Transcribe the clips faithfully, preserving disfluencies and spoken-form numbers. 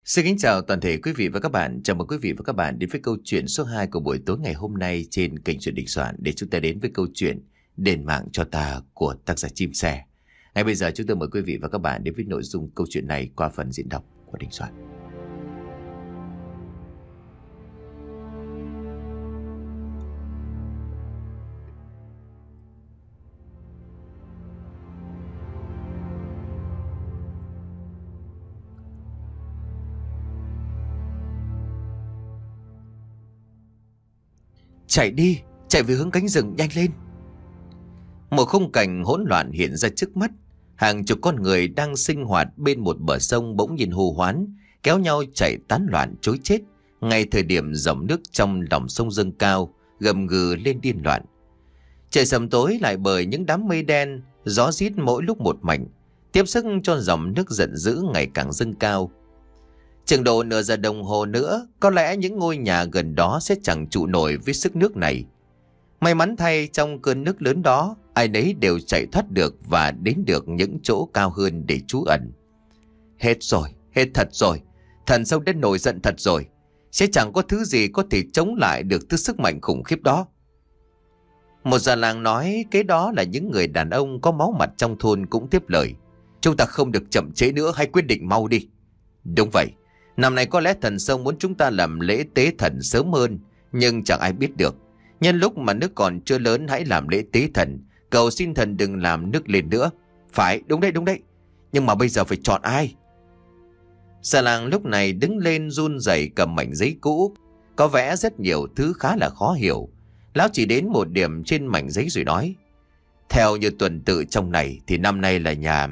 Xin kính chào toàn thể quý vị và các bạn. Chào mừng quý vị và các bạn đến với câu chuyện số hai của buổi tối ngày hôm nay trên kênh Chuyện Đình Soạn, để chúng ta đến với câu chuyện Đền mạng cho ta của tác giả Chim Sẻ. Ngay bây giờ chúng tôi mời quý vị và các bạn đến với nội dung câu chuyện này qua phần diễn đọc của Đình Soạn. Chạy đi, chạy về hướng cánh rừng, nhanh lên. Một khung cảnh hỗn loạn hiện ra trước mắt. Hàng chục con người đang sinh hoạt bên một bờ sông bỗng nhiên hô hoán, kéo nhau chạy tán loạn trối chết. Ngay thời điểm dòng nước trong lòng sông dâng cao, gầm gừ lên điên loạn. Trời sầm tối lại bởi những đám mây đen, gió rít mỗi lúc một mạnh, tiếp sức cho dòng nước giận dữ ngày càng dâng cao. Chừng độ nửa giờ đồng hồ nữa, có lẽ những ngôi nhà gần đó sẽ chẳng trụ nổi với sức nước này. May mắn thay, trong cơn nước lớn đó, ai nấy đều chạy thoát được và đến được những chỗ cao hơn để trú ẩn. Hết rồi, hết thật rồi. Thần sông đã nổi giận thật rồi. Sẽ chẳng có thứ gì có thể chống lại được thứ sức mạnh khủng khiếp đó. Một già làng nói, cái đó là những người đàn ông có máu mặt trong thôn cũng tiếp lời. Chúng ta không được chậm trễ nữa, hãy quyết định mau đi. Đúng vậy. Năm nay có lẽ thần sông muốn chúng ta làm lễ tế thần sớm hơn, nhưng chẳng ai biết được. Nhân lúc mà nước còn chưa lớn, hãy làm lễ tế thần, cầu xin thần đừng làm nước lên nữa. Phải, đúng đấy, đúng đấy. Nhưng mà bây giờ phải chọn ai? Già làng lúc này đứng lên run rẩy cầm mảnh giấy cũ, có vẽ rất nhiều thứ khá là khó hiểu. Lão chỉ đến một điểm trên mảnh giấy rồi nói: theo như tuần tự trong này thì năm nay là nhà...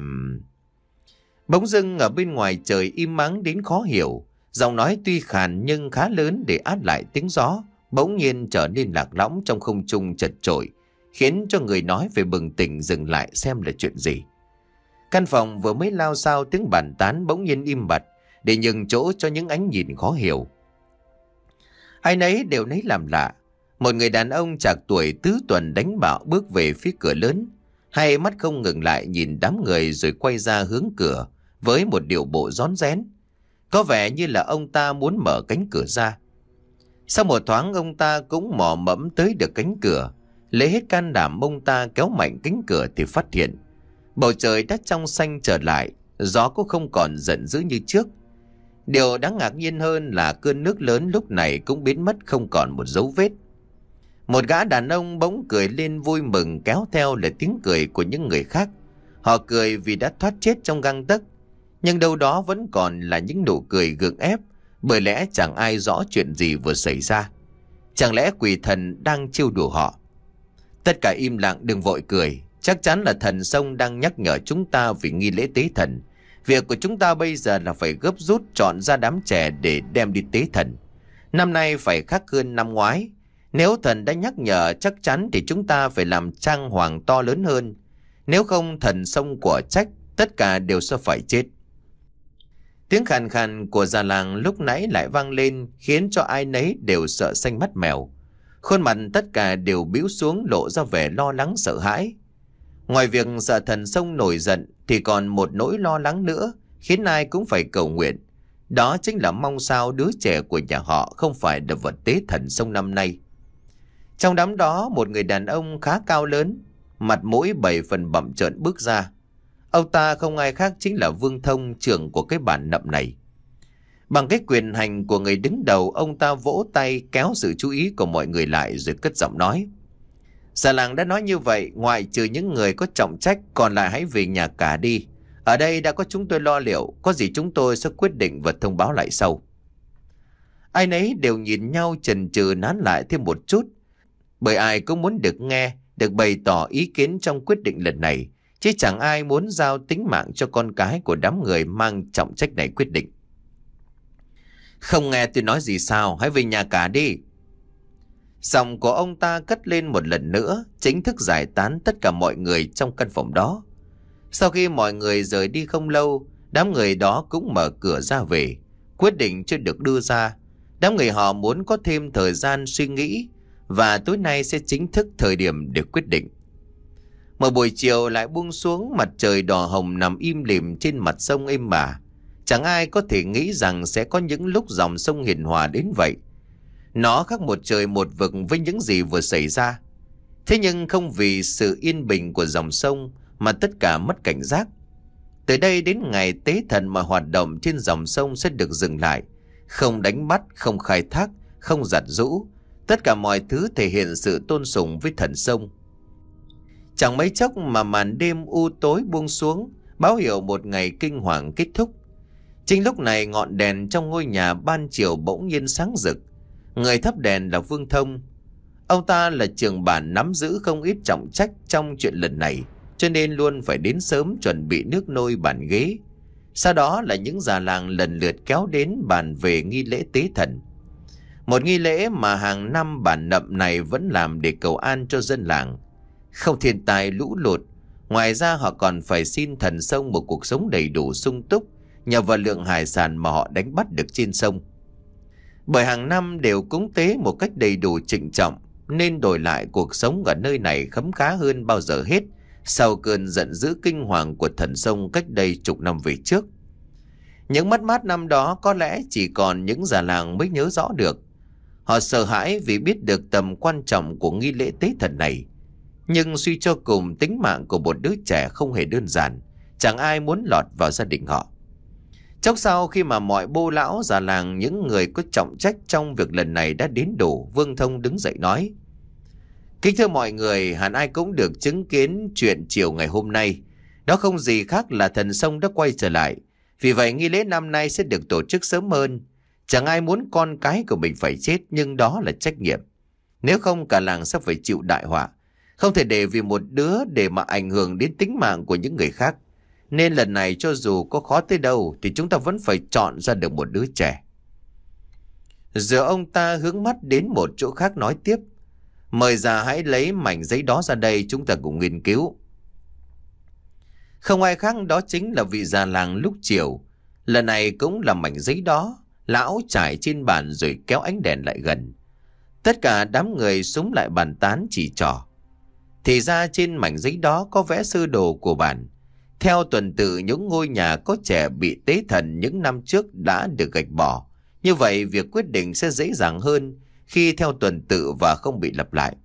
Bỗng dưng ở bên ngoài trời im ắng đến khó hiểu. Giọng nói tuy khàn nhưng khá lớn để át lại tiếng gió, bỗng nhiên trở nên lạc lõng trong không trung chật chội, khiến cho người nói phải bừng tỉnh dừng lại xem là chuyện gì. Căn phòng vừa mới lao xao tiếng bàn tán bỗng nhiên im bặt, để nhường chỗ cho những ánh nhìn khó hiểu. Ai nấy đều nấy làm lạ. Một người đàn ông trạc tuổi tứ tuần đánh bạo bước về phía cửa lớn, hai mắt không ngừng lại nhìn đám người rồi quay ra hướng cửa với một điệu bộ rón rén. Có vẻ như là ông ta muốn mở cánh cửa ra. Sau một thoáng ông ta cũng mò mẫm tới được cánh cửa. Lấy hết can đảm ông ta kéo mạnh cánh cửa thì phát hiện bầu trời đã trong xanh trở lại, gió cũng không còn giận dữ như trước. Điều đáng ngạc nhiên hơn là cơn nước lớn lúc này cũng biến mất không còn một dấu vết. Một gã đàn ông bỗng cười lên vui mừng, kéo theo là tiếng cười của những người khác. Họ cười vì đã thoát chết trong gang tấc, nhưng đâu đó vẫn còn là những nụ cười gượng ép, bởi lẽ chẳng ai rõ chuyện gì vừa xảy ra. Chẳng lẽ quỷ thần đang trêu đùa họ? Tất cả im lặng, đừng vội cười. Chắc chắn là thần sông đang nhắc nhở chúng ta vì nghi lễ tế thần. Việc của chúng ta bây giờ là phải gấp rút chọn ra đám trẻ để đem đi tế thần. Năm nay phải khác hơn năm ngoái. Nếu thần đã nhắc nhở, chắc chắn thì chúng ta phải làm trang hoàng to lớn hơn. Nếu không, thần sông của trách, tất cả đều sẽ phải chết. Tiếng khàn khàn của già làng lúc nãy lại vang lên, khiến cho ai nấy đều sợ xanh mắt mèo. Khuôn mặt tất cả đều bĩu xuống, lộ ra vẻ lo lắng sợ hãi. Ngoài việc sợ thần sông nổi giận thì còn một nỗi lo lắng nữa khiến ai cũng phải cầu nguyện. Đó chính là mong sao đứa trẻ của nhà họ không phải là vật tế thần sông năm nay. Trong đám đó, một người đàn ông khá cao lớn, mặt mũi bảy phần bặm trợn bước ra. Ông ta không ai khác chính là Vương Thông, trưởng của cái bản nậm này. Bằng cái quyền hành của người đứng đầu, ông ta vỗ tay kéo sự chú ý của mọi người lại rồi cất giọng nói: già làng đã nói như vậy, ngoại trừ những người có trọng trách, còn lại hãy về nhà cả đi. Ở đây đã có chúng tôi lo liệu, có gì chúng tôi sẽ quyết định và thông báo lại sau. Ai nấy đều nhìn nhau chần chừ nán lại thêm một chút, bởi ai cũng muốn được nghe, được bày tỏ ý kiến trong quyết định lần này, chứ chẳng ai muốn giao tính mạng cho con cái của đám người mang trọng trách này quyết định. Không nghe tôi nói gì sao, hãy về nhà cả đi. Giọng của ông ta cất lên một lần nữa, chính thức giải tán tất cả mọi người trong căn phòng đó. Sau khi mọi người rời đi không lâu, đám người đó cũng mở cửa ra về. Quyết định chưa được đưa ra, đám người họ muốn có thêm thời gian suy nghĩ, và tối nay sẽ chính thức thời điểm để quyết định. Một buổi chiều lại buông xuống, mặt trời đỏ hồng nằm im lìm trên mặt sông êm ả. Chẳng ai có thể nghĩ rằng sẽ có những lúc dòng sông hiền hòa đến vậy. Nó khác một trời một vực với những gì vừa xảy ra. Thế nhưng không vì sự yên bình của dòng sông mà tất cả mất cảnh giác. Từ đây đến ngày tế thần mọi hoạt động trên dòng sông sẽ được dừng lại. Không đánh bắt, không khai thác, không giặt giũ. Tất cả mọi thứ thể hiện sự tôn sùng với thần sông. Chẳng mấy chốc mà màn đêm u tối buông xuống, báo hiệu một ngày kinh hoàng kết thúc. Chính lúc này ngọn đèn trong ngôi nhà ban chiều bỗng nhiên sáng rực. Người thắp đèn là Vương Thông. Ông ta là trưởng bản nắm giữ không ít trọng trách trong chuyện lần này, cho nên luôn phải đến sớm chuẩn bị nước nôi bàn ghế. Sau đó là những già làng lần lượt kéo đến bàn về nghi lễ tế thần. Một nghi lễ mà hàng năm bản Nậm này vẫn làm để cầu an cho dân làng. Không thiên tai lũ lụt, ngoài ra họ còn phải xin thần sông một cuộc sống đầy đủ sung túc nhờ vào lượng hải sản mà họ đánh bắt được trên sông. Bởi hàng năm đều cúng tế một cách đầy đủ trịnh trọng, nên đổi lại cuộc sống ở nơi này khấm khá hơn bao giờ hết sau cơn giận dữ kinh hoàng của thần sông cách đây chục năm về trước. Những mất mát năm đó có lẽ chỉ còn những già làng mới nhớ rõ được. Họ sợ hãi vì biết được tầm quan trọng của nghi lễ tế thần này. Nhưng suy cho cùng, tính mạng của một đứa trẻ không hề đơn giản, chẳng ai muốn lọt vào gia đình họ. Chốc sau khi mà mọi bô lão già làng, những người có trọng trách trong việc lần này đã đến đủ, Vương Thông đứng dậy nói: Kính thưa mọi người, hẳn ai cũng được chứng kiến chuyện chiều ngày hôm nay. Đó không gì khác là thần sông đã quay trở lại. Vì vậy nghi lễ năm nay sẽ được tổ chức sớm hơn. Chẳng ai muốn con cái của mình phải chết, nhưng đó là trách nhiệm. Nếu không cả làng sẽ phải chịu đại họa. Không thể để vì một đứa để mà ảnh hưởng đến tính mạng của những người khác. Nên lần này cho dù có khó tới đâu thì chúng ta vẫn phải chọn ra được một đứa trẻ. Giờ ông ta hướng mắt đến một chỗ khác nói tiếp: Mời già hãy lấy mảnh giấy đó ra đây, chúng ta cùng nghiên cứu. Không ai khác đó chính là vị già làng lúc chiều. Lần này cũng là mảnh giấy đó. Lão trải trên bàn rồi kéo ánh đèn lại gần. Tất cả đám người súng lại bàn tán chỉ trỏ. Thì ra trên mảnh giấy đó có vẽ sơ đồ của bản. Theo tuần tự, những ngôi nhà có trẻ bị tế thần những năm trước đã được gạch bỏ. Như vậy việc quyết định sẽ dễ dàng hơn khi theo tuần tự và không bị lặp lại.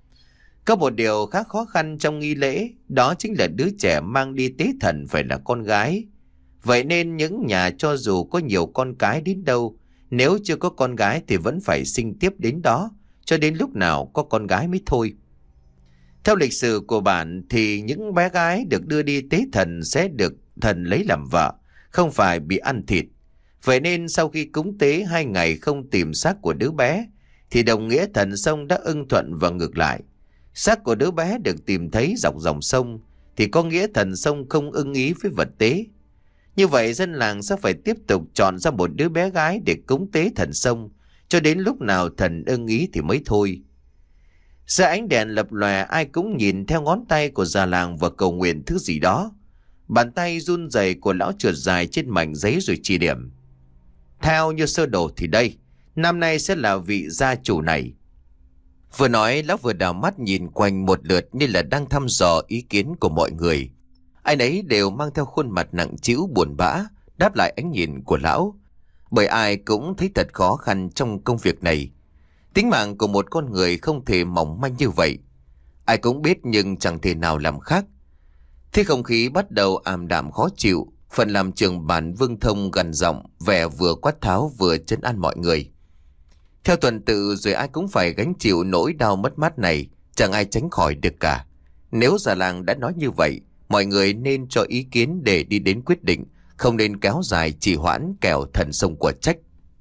Có một điều khá khó khăn trong nghi lễ, đó chính là đứa trẻ mang đi tế thần phải là con gái. Vậy nên những nhà cho dù có nhiều con cái đến đâu, nếu chưa có con gái thì vẫn phải sinh tiếp đến đó, cho đến lúc nào có con gái mới thôi. Theo lịch sử của bản thì những bé gái được đưa đi tế thần sẽ được thần lấy làm vợ, không phải bị ăn thịt. Vậy nên sau khi cúng tế hai ngày không tìm xác của đứa bé, thì đồng nghĩa thần sông đã ưng thuận và ngược lại. Xác của đứa bé được tìm thấy dọc dòng sông, thì có nghĩa thần sông không ưng ý với vật tế. Như vậy dân làng sẽ phải tiếp tục chọn ra một đứa bé gái để cúng tế thần sông, cho đến lúc nào thần ưng ý thì mới thôi. Giữa ánh đèn lập lòe, ai cũng nhìn theo ngón tay của già làng và cầu nguyện thứ gì đó. Bàn tay run rẩy của lão trượt dài trên mảnh giấy rồi chỉ điểm: Theo như sơ đồ thì đây, năm nay sẽ là vị gia chủ này. Vừa nói, lão vừa đảo mắt nhìn quanh một lượt như là đang thăm dò ý kiến của mọi người. Ai nấy đều mang theo khuôn mặt nặng trĩu buồn bã, đáp lại ánh nhìn của lão. Bởi ai cũng thấy thật khó khăn trong công việc này. Tính mạng của một con người không thể mỏng manh như vậy. Ai cũng biết nhưng chẳng thể nào làm khác. Thế không khí bắt đầu ảm đạm khó chịu. Phần làm trưởng bản Vương Thông gằn giọng, vẻ vừa quát tháo vừa trấn an mọi người. Theo tuần tự rồi ai cũng phải gánh chịu nỗi đau mất mát này, chẳng ai tránh khỏi được cả. Nếu già làng đã nói như vậy, mọi người nên cho ý kiến để đi đến quyết định, không nên kéo dài trì hoãn kẻo thần sông của trách.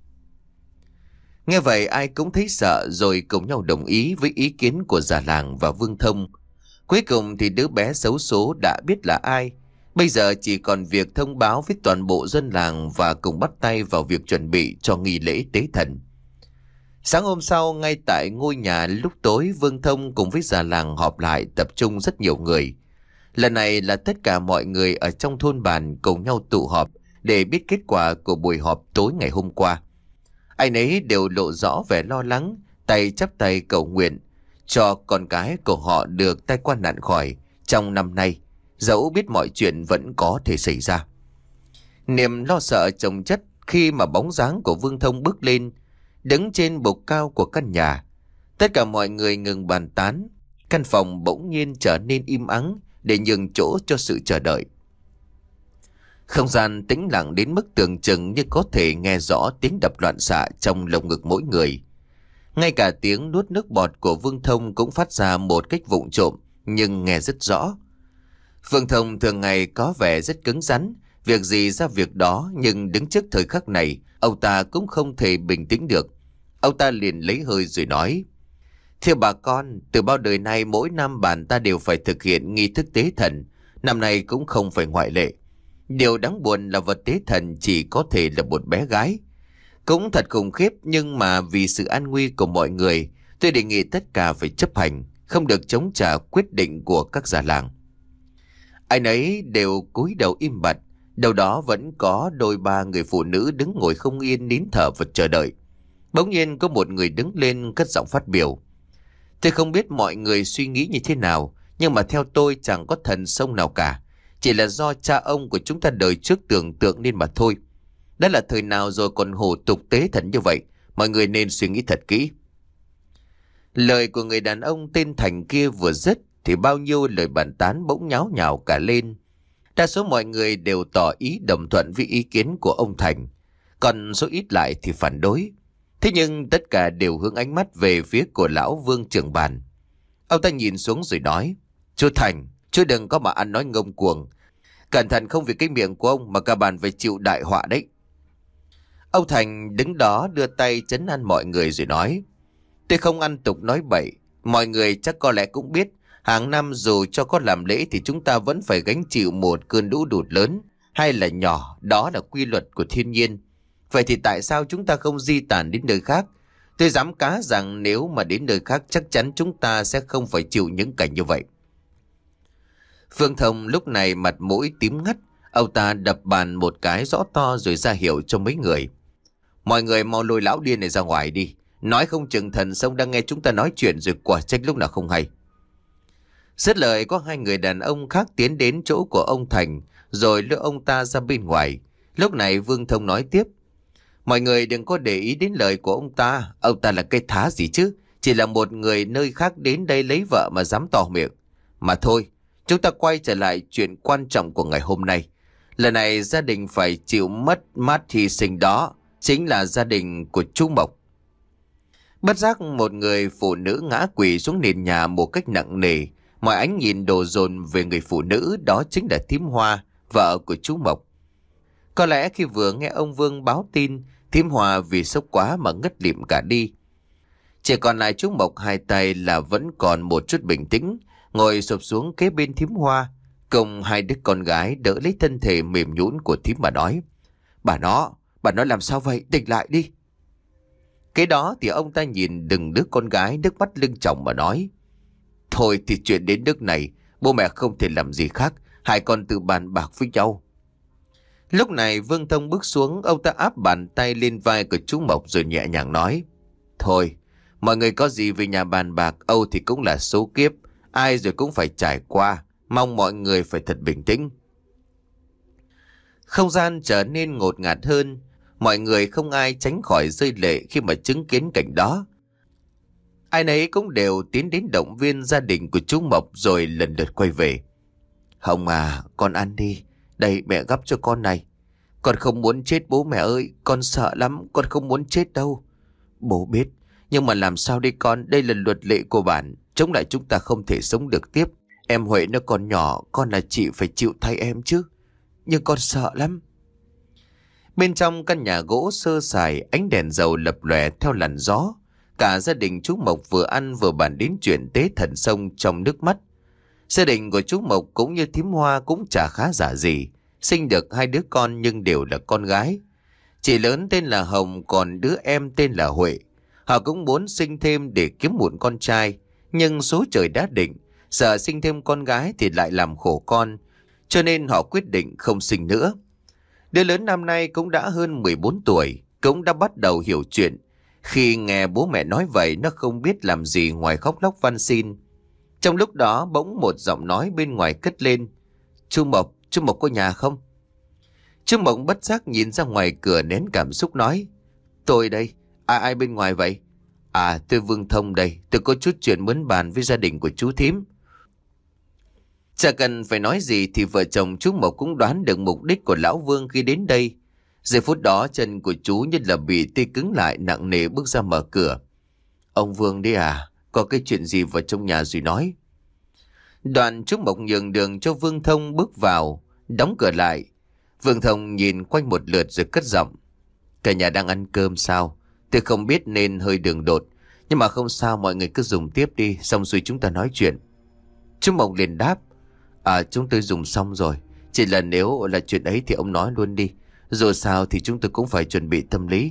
Nghe vậy ai cũng thấy sợ rồi cùng nhau đồng ý với ý kiến của già làng và Vương Thông. Cuối cùng thì đứa bé xấu số đã biết là ai. Bây giờ chỉ còn việc thông báo với toàn bộ dân làng và cùng bắt tay vào việc chuẩn bị cho nghi lễ tế thần. Sáng hôm sau, ngay tại ngôi nhà lúc tối, Vương Thông cùng với già làng họp lại, tập trung rất nhiều người. Lần này là tất cả mọi người ở trong thôn bản cùng nhau tụ họp để biết kết quả của buổi họp tối ngày hôm qua. Ai nấy đều lộ rõ vẻ lo lắng, tay chắp tay cầu nguyện cho con cái của họ được tai qua nạn khỏi trong năm nay, dẫu biết mọi chuyện vẫn có thể xảy ra. Niềm lo sợ chồng chất khi mà bóng dáng của Vương Thông bước lên, đứng trên bục cao của căn nhà. Tất cả mọi người ngừng bàn tán. Căn phòng bỗng nhiên trở nên im ắng để nhường chỗ cho sự chờ đợi. Không gian tĩnh lặng đến mức tưởng chừng như có thể nghe rõ tiếng đập loạn xạ trong lồng ngực mỗi người. Ngay cả tiếng nuốt nước bọt của Vương Thông cũng phát ra một cách vụng trộm, nhưng nghe rất rõ. Vương Thông thường ngày có vẻ rất cứng rắn, việc gì ra việc đó, nhưng đứng trước thời khắc này, ông ta cũng không thể bình tĩnh được. Ông ta liền lấy hơi rồi nói: "Thưa bà con, từ bao đời nay mỗi năm bản ta đều phải thực hiện nghi thức tế thần, năm nay cũng không phải ngoại lệ. Điều đáng buồn là vật tế thần chỉ có thể là một bé gái. Cũng thật khủng khiếp, nhưng mà vì sự an nguy của mọi người, tôi đề nghị tất cả phải chấp hành, không được chống trả quyết định của các già làng." Ai nấy đều cúi đầu im bặt, đâu đó vẫn có đôi ba người phụ nữ đứng ngồi không yên, nín thở và chờ đợi. Bỗng nhiên có một người đứng lên cất giọng phát biểu: "Tôi không biết mọi người suy nghĩ như thế nào, nhưng mà theo tôi chẳng có thần sông nào cả. Chỉ là do cha ông của chúng ta đời trước tưởng tượng nên mà thôi. Đã là thời nào rồi còn hổ tục tế thần như vậy, mọi người nên suy nghĩ thật kỹ." Lời của người đàn ông tên Thành kia vừa dứt thì bao nhiêu lời bàn tán bỗng nháo nhào cả lên. Đa số mọi người đều tỏ ý đồng thuận với ý kiến của ông Thành, còn số ít lại thì phản đối. Thế nhưng tất cả đều hướng ánh mắt về phía của lão Vương trưởng bàn. Ông ta nhìn xuống rồi nói: "Chú Thành, chú đừng có mà ăn nói ngông cuồng. Cẩn thận không vì cái miệng của ông mà cả bàn phải chịu đại họa đấy." Ông Thành đứng đó đưa tay trấn an mọi người rồi nói: "Tôi không ăn tục nói bậy. Mọi người chắc có lẽ cũng biết, hàng năm dù cho có làm lễ thì chúng ta vẫn phải gánh chịu một cơn lũ đột lớn hay là nhỏ, đó là quy luật của thiên nhiên. Vậy thì tại sao chúng ta không di tản đến nơi khác? Tôi dám cá rằng nếu mà đến nơi khác chắc chắn chúng ta sẽ không phải chịu những cảnh như vậy." Phương Thông lúc này mặt mũi tím ngắt, ông ta đập bàn một cái rõ to rồi ra hiệu cho mấy người: "Mọi người mau lôi lão điên này ra ngoài đi. Nói không chừng thần sông đang nghe chúng ta nói chuyện rồi quả trách lúc nào không hay." Dứt lời, có hai người đàn ông khác tiến đến chỗ của ông Thành rồi đưa ông ta ra bên ngoài. Lúc này Vương Thông nói tiếp: "Mọi người đừng có để ý đến lời của ông ta. Ông ta là cái thá gì chứ, chỉ là một người nơi khác đến đây lấy vợ mà dám to miệng. Mà thôi, chúng ta quay trở lại chuyện quan trọng của ngày hôm nay. Lần này gia đình phải chịu mất mát hy sinh, đó chính là gia đình của chú Mộc." Bất giác một người phụ nữ ngã quỵ xuống nền nhà một cách nặng nề. Mọi ánh nhìn đổ dồn về người phụ nữ đó, chính là Thím Hoa, vợ của chú Mộc. Có lẽ khi vừa nghe ông Vương báo tin, Thím Hoa vì sốc quá mà ngất lịm cả đi. Chỉ còn lại chú Mộc hai tay là vẫn còn một chút bình tĩnh, ngồi sụp xuống kế bên Thím Hoa, cùng hai đứa con gái đỡ lấy thân thể mềm nhũn của Thím mà nói: "Bà nó, bà nó làm sao vậy? Tỉnh lại đi." Cái đó thì ông ta nhìn đừng đứa con gái nước mắt lưng tròng mà nói: "Thôi thì chuyện đến nước này, bố mẹ không thể làm gì khác, hai con tự bàn bạc với nhau." Lúc này Vương Thông bước xuống, ông ta áp bàn tay lên vai của chú Mộc rồi nhẹ nhàng nói: "Thôi, mọi người có gì về nhà bàn bạc, Âu thì cũng là số kiếp, ai rồi cũng phải trải qua, mong mọi người phải thật bình tĩnh." Không gian trở nên ngột ngạt hơn, mọi người không ai tránh khỏi rơi lệ khi mà chứng kiến cảnh đó. Ai nấy cũng đều tiến đến động viên gia đình của chú Mộc rồi lần lượt quay về. "Hồng à, con ăn đi, đây mẹ gắp cho con này. Con không muốn chết bố mẹ ơi, con sợ lắm, con không muốn chết đâu." "Bố biết, nhưng mà làm sao đây con, đây là luật lệ của bản, chống lại chúng ta không thể sống được tiếp. Em Huệ nó còn nhỏ, con là chị phải chịu thay em chứ. Nhưng con sợ lắm." Bên trong căn nhà gỗ sơ sài, ánh đèn dầu lập lòe theo làn gió. Cả gia đình chú Mộc vừa ăn vừa bàn đến chuyện tế thần sông trong nước mắt. Gia đình của chú Mộc cũng như Thím Hoa cũng chả khá giả gì, sinh được hai đứa con nhưng đều là con gái. Chị lớn tên là Hồng, còn đứa em tên là Huệ. Họ cũng muốn sinh thêm để kiếm một con trai, nhưng số trời đã định, sợ sinh thêm con gái thì lại làm khổ con, cho nên họ quyết định không sinh nữa. Đứa lớn năm nay cũng đã hơn mười bốn tuổi, cũng đã bắt đầu hiểu chuyện. Khi nghe bố mẹ nói vậy, nó không biết làm gì ngoài khóc lóc van xin. Trong lúc đó bỗng một giọng nói bên ngoài cất lên: "Chú Mộc, chú Mộc có nhà không?" Chú Mộng bất giác nhìn ra ngoài cửa nén cảm xúc nói: Tôi đây, ai ai bên ngoài vậy? À, tôi Vương Thông đây, tôi có chút chuyện muốn bàn với gia đình của chú thím. Chả cần phải nói gì thì vợ chồng chú Mộc cũng đoán được mục đích của lão Vương khi đến đây. Giây phút đó chân của chú như là bị tê cứng lại, nặng nề bước ra mở cửa. Ông Vương đi à? Có cái chuyện gì vào trong nhà rồi nói. Đoạn chú Mộc nhường đường cho Vương Thông bước vào, đóng cửa lại. Vương Thông nhìn quanh một lượt rồi cất giọng: Cả nhà đang ăn cơm sao? Tôi không biết nên hơi đường đột, nhưng mà không sao, mọi người cứ dùng tiếp đi, xong rồi chúng ta nói chuyện. Chú Mộc liền đáp: À, chúng tôi dùng xong rồi. Chỉ là nếu là chuyện ấy thì ông nói luôn đi. Dù sao thì chúng tôi cũng phải chuẩn bị tâm lý.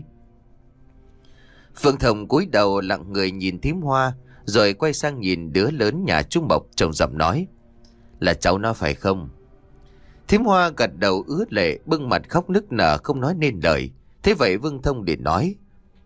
Vương Thông cúi đầu lặng người nhìn thím Hoa, rồi quay sang nhìn đứa lớn nhà chú Mộc, trầm giọng nói: Là cháu nó phải không? Thím Hoa gật đầu ướt lệ, bưng mặt khóc nức nở không nói nên lời. Thế vậy Vương Thông liền nói: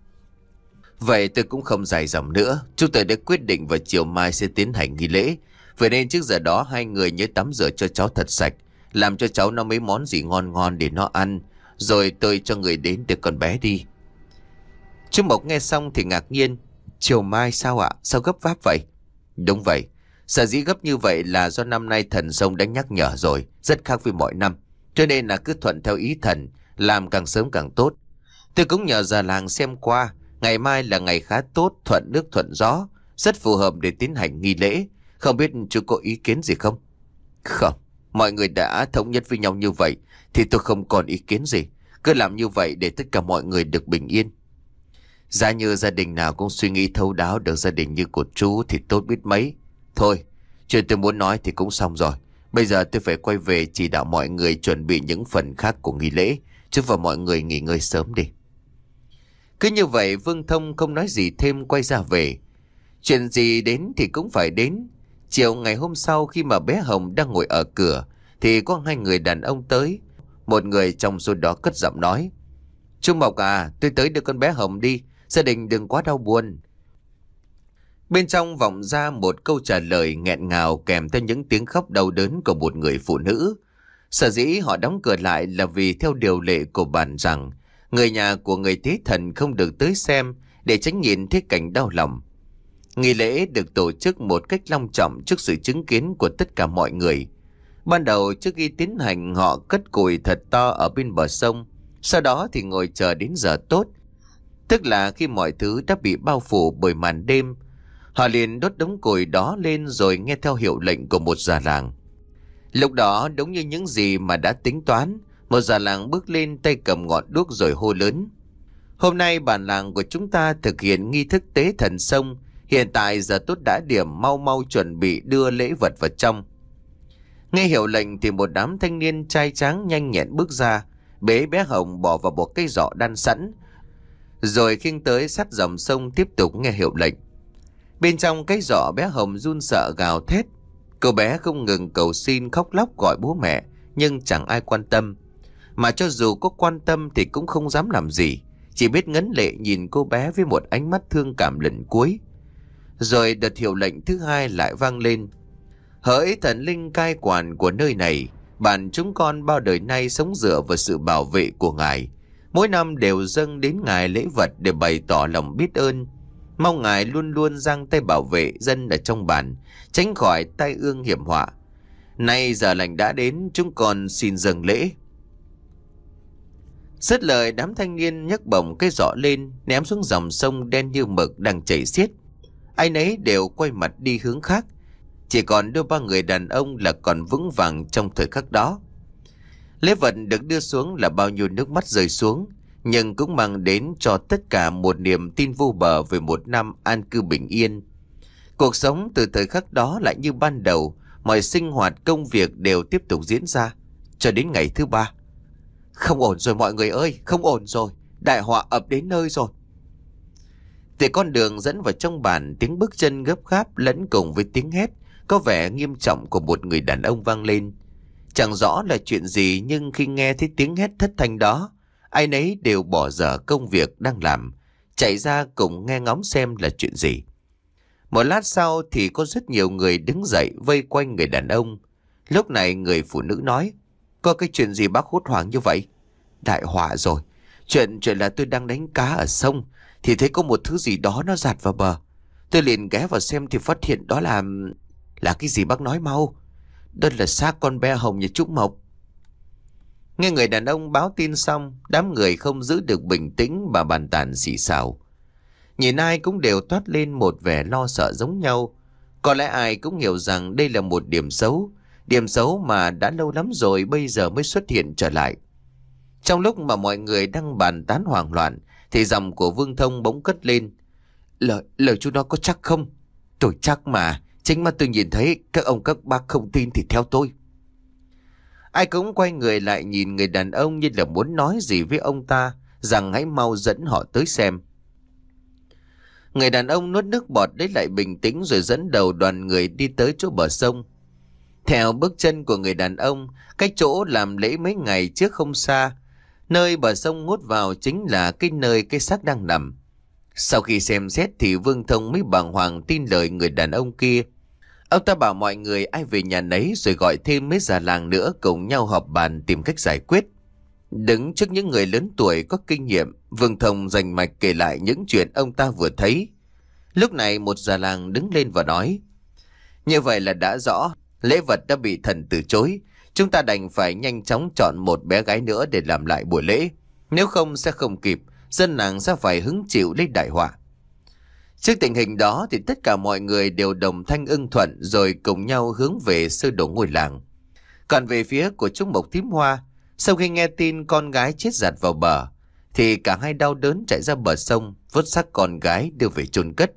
Vậy tôi cũng không dài dòng nữa. Chúng tôi đã quyết định vào chiều mai sẽ tiến hành nghi lễ. Vậy nên trước giờ đó hai người nhớ tắm rửa cho cháu thật sạch, làm cho cháu nó mấy món gì ngon ngon để nó ăn, rồi tôi cho người đến đưa con bé đi. Chú Mộc nghe xong thì ngạc nhiên: Chiều mai sao ạ? Sao gấp váp vậy? Đúng vậy. Sở dĩ gấp như vậy là do năm nay thần sông đã nhắc nhở rồi, rất khác với mọi năm. Cho nên là cứ thuận theo ý thần, làm càng sớm càng tốt. Tôi cũng nhờ già làng xem qua, ngày mai là ngày khá tốt, thuận nước thuận gió, rất phù hợp để tiến hành nghi lễ. Không biết chú có ý kiến gì không? Không, mọi người đã thống nhất với nhau như vậy thì tôi không còn ý kiến gì. Cứ làm như vậy để tất cả mọi người được bình yên. Giá như gia đình nào cũng suy nghĩ thấu đáo được gia đình như của chú thì tốt biết mấy. Thôi, chuyện tôi muốn nói thì cũng xong rồi. Bây giờ tôi phải quay về chỉ đạo mọi người chuẩn bị những phần khác của nghi lễ. Chúc vào mọi người nghỉ ngơi sớm đi. Cứ như vậy Vương Thông không nói gì thêm, quay ra về. Chuyện gì đến thì cũng phải đến. Chiều ngày hôm sau khi mà bé Hồng đang ngồi ở cửa thì có hai người đàn ông tới. Một người trong số đó cất giọng nói: Chú Mộc à, tôi tới đưa con bé Hồng đi, gia đình đừng quá đau buồn. Bên trong vọng ra một câu trả lời nghẹn ngào kèm theo những tiếng khóc đau đớn của một người phụ nữ. Sở dĩ họ đóng cửa lại là vì theo điều lệ của bản rằng người nhà của người thế thần không được tới xem để tránh nhìn thấy cảnh đau lòng. Nghi lễ được tổ chức một cách long trọng trước sự chứng kiến của tất cả mọi người. Ban đầu trước khi tiến hành họ cất củi thật to ở bên bờ sông. Sau đó thì ngồi chờ đến giờ tốt, tức là khi mọi thứ đã bị bao phủ bởi màn đêm. Họ liền đốt đống củi đó lên rồi nghe theo hiệu lệnh của một già làng. Lúc đó đúng như những gì mà đã tính toán, một già làng bước lên tay cầm ngọn đuốc rồi hô lớn: Hôm nay bản làng của chúng ta thực hiện nghi thức tế thần sông. Hiện tại giờ tốt đã điểm, mau mau chuẩn bị đưa lễ vật vào trong. Nghe hiệu lệnh thì một đám thanh niên trai tráng nhanh nhẹn bước ra, bế bé Hồng bỏ vào một cây giỏ đan sẵn, rồi khiêng tới sát dòng sông tiếp tục nghe hiệu lệnh. Bên trong cái giỏ bé Hồng run sợ gào thét. Cậu bé không ngừng cầu xin khóc lóc gọi bố mẹ, nhưng chẳng ai quan tâm. Mà cho dù có quan tâm thì cũng không dám làm gì, chỉ biết ngấn lệ nhìn cô bé với một ánh mắt thương cảm lần cuối. Rồi đợt hiệu lệnh thứ hai lại vang lên: Hỡi thần linh cai quản của nơi này, bản chúng con bao đời nay sống dựa vào sự bảo vệ của ngài. Mỗi năm đều dâng đến ngài lễ vật để bày tỏ lòng biết ơn. Mong ngài luôn luôn giang tay bảo vệ dân ở trong bản, tránh khỏi tai ương hiểm họa. Nay giờ lành đã đến, chúng con xin dâng lễ. Dứt lời, đám thanh niên nhấc bổng cái giỏ lên, ném xuống dòng sông đen như mực đang chảy xiết. Ai nấy đều quay mặt đi hướng khác. Chỉ còn đôi ba người đàn ông là còn vững vàng trong thời khắc đó. Lễ vật được đưa xuống là bao nhiêu nước mắt rơi xuống, nhưng cũng mang đến cho tất cả một niềm tin vô bờ về một năm an cư bình yên. Cuộc sống từ thời khắc đó lại như ban đầu, mọi sinh hoạt công việc đều tiếp tục diễn ra cho đến ngày thứ ba. Không ổn rồi mọi người ơi, không ổn rồi, đại họa ập đến nơi rồi. Từ con đường dẫn vào trong bản, tiếng bước chân gấp gáp lẫn cùng với tiếng hét có vẻ nghiêm trọng của một người đàn ông vang lên. Chẳng rõ là chuyện gì, nhưng khi nghe thấy tiếng hét thất thanh đó, ai nấy đều bỏ dở công việc đang làm, chạy ra cùng nghe ngóng xem là chuyện gì. Một lát sau thì có rất nhiều người đứng dậy vây quanh người đàn ông. Lúc này người phụ nữ nói: Có cái chuyện gì bác hốt hoảng như vậy? Đại họa rồi. Chuyện chuyện là tôi đang đánh cá ở sông, thì thấy có một thứ gì đó nó dạt vào bờ. Tôi liền ghé vào xem thì phát hiện đó là... Là cái gì bác nói mau? Đó là xác con bé Hồng nhà chú Mộc. Nghe người đàn ông báo tin xong, đám người không giữ được bình tĩnh mà bàn tán xì xào. Nhìn ai cũng đều toát lên một vẻ lo sợ giống nhau. Có lẽ ai cũng hiểu rằng đây là một điểm xấu. Điểm xấu mà đã lâu lắm rồi bây giờ mới xuất hiện trở lại. Trong lúc mà mọi người đang bàn tán hoảng loạn, thì giọng của Vương Thông bỗng cất lên. Lời, lời chú nói có chắc không? Tôi chắc mà. Chính mắt tôi nhìn thấy. Các ông các bác không tin thì theo tôi. Ai cũng quay người lại nhìn người đàn ông như là muốn nói gì với ông ta, rằng hãy mau dẫn họ tới xem. Người đàn ông nuốt nước bọt lấy lại bình tĩnh rồi dẫn đầu đoàn người đi tới chỗ bờ sông. Theo bước chân của người đàn ông, cái chỗ làm lễ mấy ngày trước không xa, nơi bờ sông ngút vào chính là cái nơi cái xác đang nằm. Sau khi xem xét thì Vương Thông mới bàng hoàng tin lời người đàn ông kia. Ông ta bảo mọi người ai về nhà nấy rồi gọi thêm mấy già làng nữa cùng nhau họp bàn tìm cách giải quyết. Đứng trước những người lớn tuổi có kinh nghiệm, Vương Thông rành mạch kể lại những chuyện ông ta vừa thấy. Lúc này một già làng đứng lên và nói: Như vậy là đã rõ, lễ vật đã bị thần từ chối. Chúng ta đành phải nhanh chóng chọn một bé gái nữa để làm lại buổi lễ. Nếu không sẽ không kịp, dân làng sẽ phải hứng chịu lấy đại họa. Trước tình hình đó thì tất cả mọi người đều đồng thanh ưng thuận rồi cùng nhau hướng về sơ đổ ngôi làng. Còn về phía của chú Mộc Thím Hoa, sau khi nghe tin con gái chết giạt vào bờ, thì cả hai đau đớn chạy ra bờ sông, vớt xác con gái đưa về chôn cất.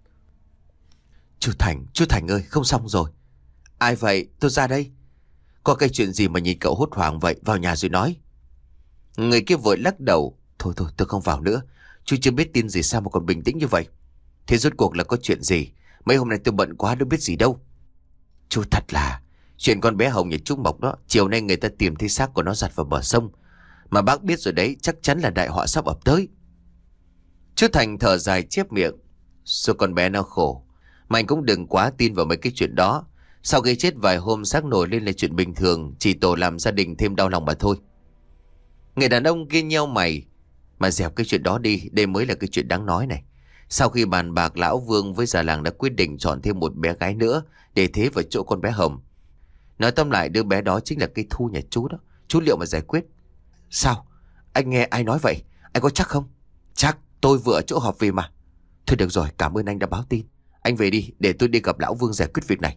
Chú Thành, chú Thành ơi, không xong rồi. Ai vậy? Tôi ra đây. Có cái chuyện gì mà nhìn cậu hốt hoảng vậy? Vào nhà rồi nói. Người kia vội lắc đầu. Thôi thôi, tôi không vào nữa. Chú chưa biết tin gì sao mà còn bình tĩnh như vậy? Thế rốt cuộc là có chuyện gì? Mấy hôm nay tôi bận quá đâu biết gì đâu. Chú thật là... Chuyện con bé Hồng nhà chú Mộc đó, chiều nay người ta tìm thấy xác của nó giặt vào bờ sông. Mà bác biết rồi đấy, chắc chắn là đại họa sắp ập tới. Chú Thành thở dài chép miệng. Số con bé nó khổ. Mày cũng đừng quá tin vào mấy cái chuyện đó. Sau khi chết vài hôm xác nổi lên là chuyện bình thường, chỉ tổ làm gia đình thêm đau lòng mà thôi. Người đàn ông kia nheo mày. Mà dẹp cái chuyện đó đi, đây mới là cái chuyện đáng nói này. Sau khi bàn bạc, lão Vương với già làng đã quyết định chọn thêm một bé gái nữa để thế vào chỗ con bé Hồng. Nói tóm lại, đứa bé đó chính là cây Thu nhà chú đó. Chú liệu mà giải quyết. Sao? Anh nghe ai nói vậy? Anh có chắc không? Chắc, tôi vừa ở chỗ họp về mà. Thôi được rồi, cảm ơn anh đã báo tin. Anh về đi, để tôi đi gặp lão Vương giải quyết việc này.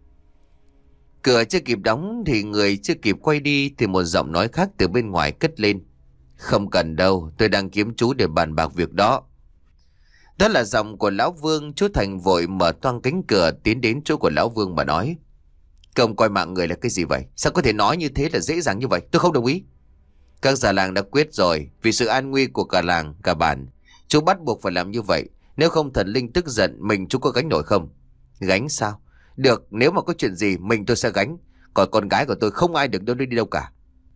Cửa chưa kịp đóng thì người chưa kịp quay đi thì một giọng nói khác từ bên ngoài cất lên. Không cần đâu, tôi đang kiếm chú để bàn bạc việc đó. Đó là giọng của lão Vương. Chú Thành vội mở toang cánh cửa tiến đến chỗ của lão Vương mà nói: Công coi mạng người là cái gì vậy? Sao có thể nói như thế là dễ dàng như vậy? Tôi không đồng ý. Các già làng đã quyết rồi, vì sự an nguy của cả làng, cả bản, chú bắt buộc phải làm như vậy. Nếu không thần linh tức giận, mình chú có gánh nổi không? Gánh sao? Được, nếu mà có chuyện gì mình tôi sẽ gánh. Còn con gái của tôi không ai được đưa đi đâu cả.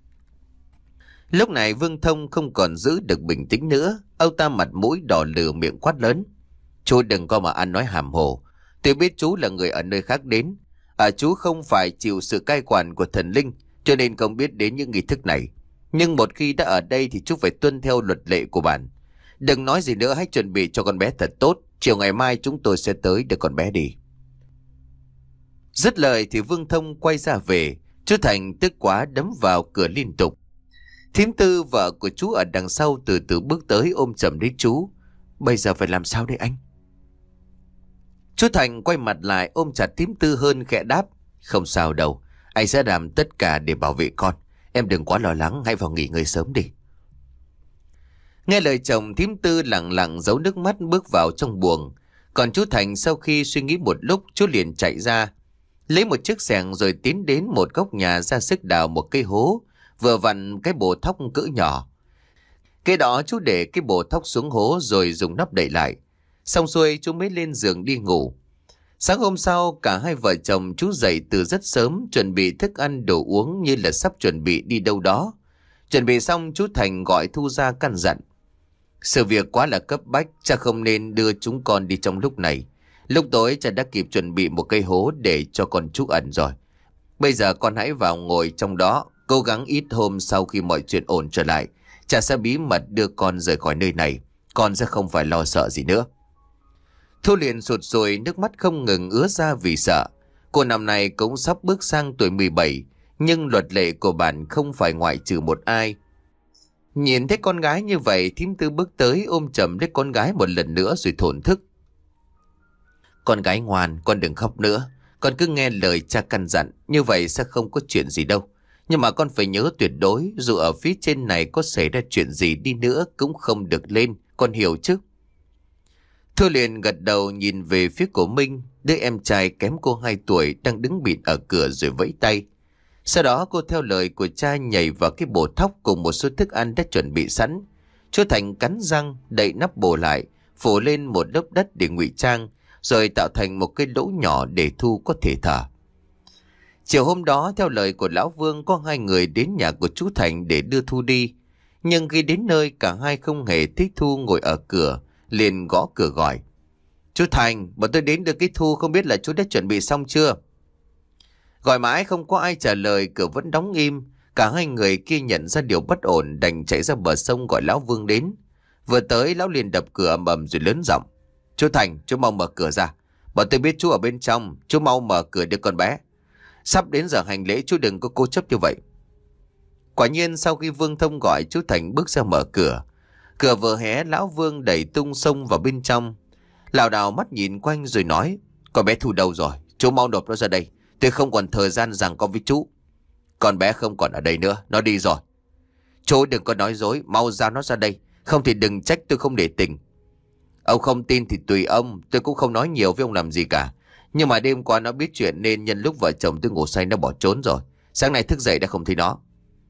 Lúc này Vương Thông không còn giữ được bình tĩnh nữa. Ông ta mặt mũi đỏ lừ, miệng quát lớn: Chú đừng có mà ăn nói hàm hồ. Tôi biết chú là người ở nơi khác đến. À, chú không phải chịu sự cai quản của thần linh, cho nên không biết đến những nghi thức này. Nhưng một khi đã ở đây thì chú phải tuân theo luật lệ của bản. Đừng nói gì nữa, hãy chuẩn bị cho con bé thật tốt. Chiều ngày mai chúng tôi sẽ tới đưa con bé đi. Dứt lời thì Vương Thông quay ra về. Chú Thành tức quá đấm vào cửa liên tục. Thím Tư, vợ của chú ở đằng sau, từ từ bước tới ôm chầm lấy chú. Bây giờ phải làm sao đây anh? Chú Thành quay mặt lại ôm chặt thím Tư hơn, khẽ đáp: Không sao đâu, anh sẽ làm tất cả để bảo vệ con. Em đừng quá lo lắng, hãy vào nghỉ ngơi sớm đi. Nghe lời chồng, thím Tư lặng lặng giấu nước mắt bước vào trong buồng. Còn chú Thành sau khi suy nghĩ một lúc, chú liền chạy ra, lấy một chiếc xẻng rồi tiến đến một góc nhà ra sức đào một cây hố, vừa vặn cái bồ thóc cỡ nhỏ. Cái đó chú để cái bồ thóc xuống hố rồi dùng nắp đậy lại. Xong xuôi chú mới lên giường đi ngủ. Sáng hôm sau, cả hai vợ chồng chú dậy từ rất sớm, chuẩn bị thức ăn đồ uống như là sắp chuẩn bị đi đâu đó. Chuẩn bị xong, chú Thành gọi Thu ra căn dặn: Sự việc quá là cấp bách, cha không nên đưa chúng con đi trong lúc này. Lúc tối cha đã kịp chuẩn bị một cây hố để cho con chú ẩn rồi. Bây giờ con hãy vào ngồi trong đó, Cố gắng ít hôm sau khi mọi chuyện ổn trở lại, cha sẽ bí mật đưa con rời khỏi nơi này. Con sẽ không phải lo sợ gì nữa. Thu liền sụt sùi, nước mắt không ngừng ứa ra vì sợ. Cô năm nay cũng sắp bước sang tuổi mười bảy, nhưng luật lệ của bản không phải ngoại trừ một ai. Nhìn thấy con gái như vậy, thím Tư bước tới ôm chầm lấy con gái một lần nữa rồi thổn thức. Con gái ngoan, con đừng khóc nữa. Con cứ nghe lời cha căn dặn, như vậy sẽ không có chuyện gì đâu. Nhưng mà con phải nhớ tuyệt đối, dù ở phía trên này có xảy ra chuyện gì đi nữa cũng không được lên, con hiểu chứ? Thu liền gật đầu nhìn về phía của Minh, đứa em trai kém cô hai tuổi đang đứng bịt ở cửa rồi vẫy tay. Sau đó cô theo lời của cha nhảy vào cái bồ thóc cùng một số thức ăn đã chuẩn bị sẵn. Chú Thành cắn răng, đậy nắp bồ lại, phủ lên một lớp đất để ngụy trang, rồi tạo thành một cái lỗ nhỏ để Thu có thể thở. Chiều hôm đó, theo lời của Lão Vương, có hai người đến nhà của chú Thành để đưa Thu đi. Nhưng khi đến nơi, cả hai không hề thấy Thu ngồi ở cửa, liền gõ cửa gọi. Chú Thành, bọn tôi đến đưa cái Thu, không biết là chú đã chuẩn bị xong chưa? Gọi mãi không có ai trả lời, cửa vẫn đóng im. Cả hai người kia nhận ra điều bất ổn, đành chạy ra bờ sông gọi Lão Vương đến. Vừa tới, Lão liền đập cửa ầm ầm rồi lớn giọng. Chú Thành, chú mau mở cửa ra. Bọn tôi biết chú ở bên trong, chú mau mở cửa đưa con bé. Sắp đến giờ hành lễ, chú đừng có cố chấp như vậy. Quả nhiên sau khi Vương Thông gọi, chú Thành bước ra mở cửa. Cửa vừa hé, Lão Vương đẩy tung xông vào bên trong. Lảo đảo mắt nhìn quanh rồi nói. Con bé Thu đâu rồi? Chú mau nộp nó ra đây. Tôi không còn thời gian giằng co với chú. Con bé không còn ở đây nữa, nó đi rồi. Chú đừng có nói dối, mau giao nó ra đây. Không thì đừng trách tôi không để tình. Ông không tin thì tùy ông, tôi cũng không nói nhiều với ông làm gì cả. Nhưng mà đêm qua nó biết chuyện nên nhân lúc vợ chồng tôi ngủ say nó bỏ trốn rồi. Sáng nay thức dậy đã không thấy nó.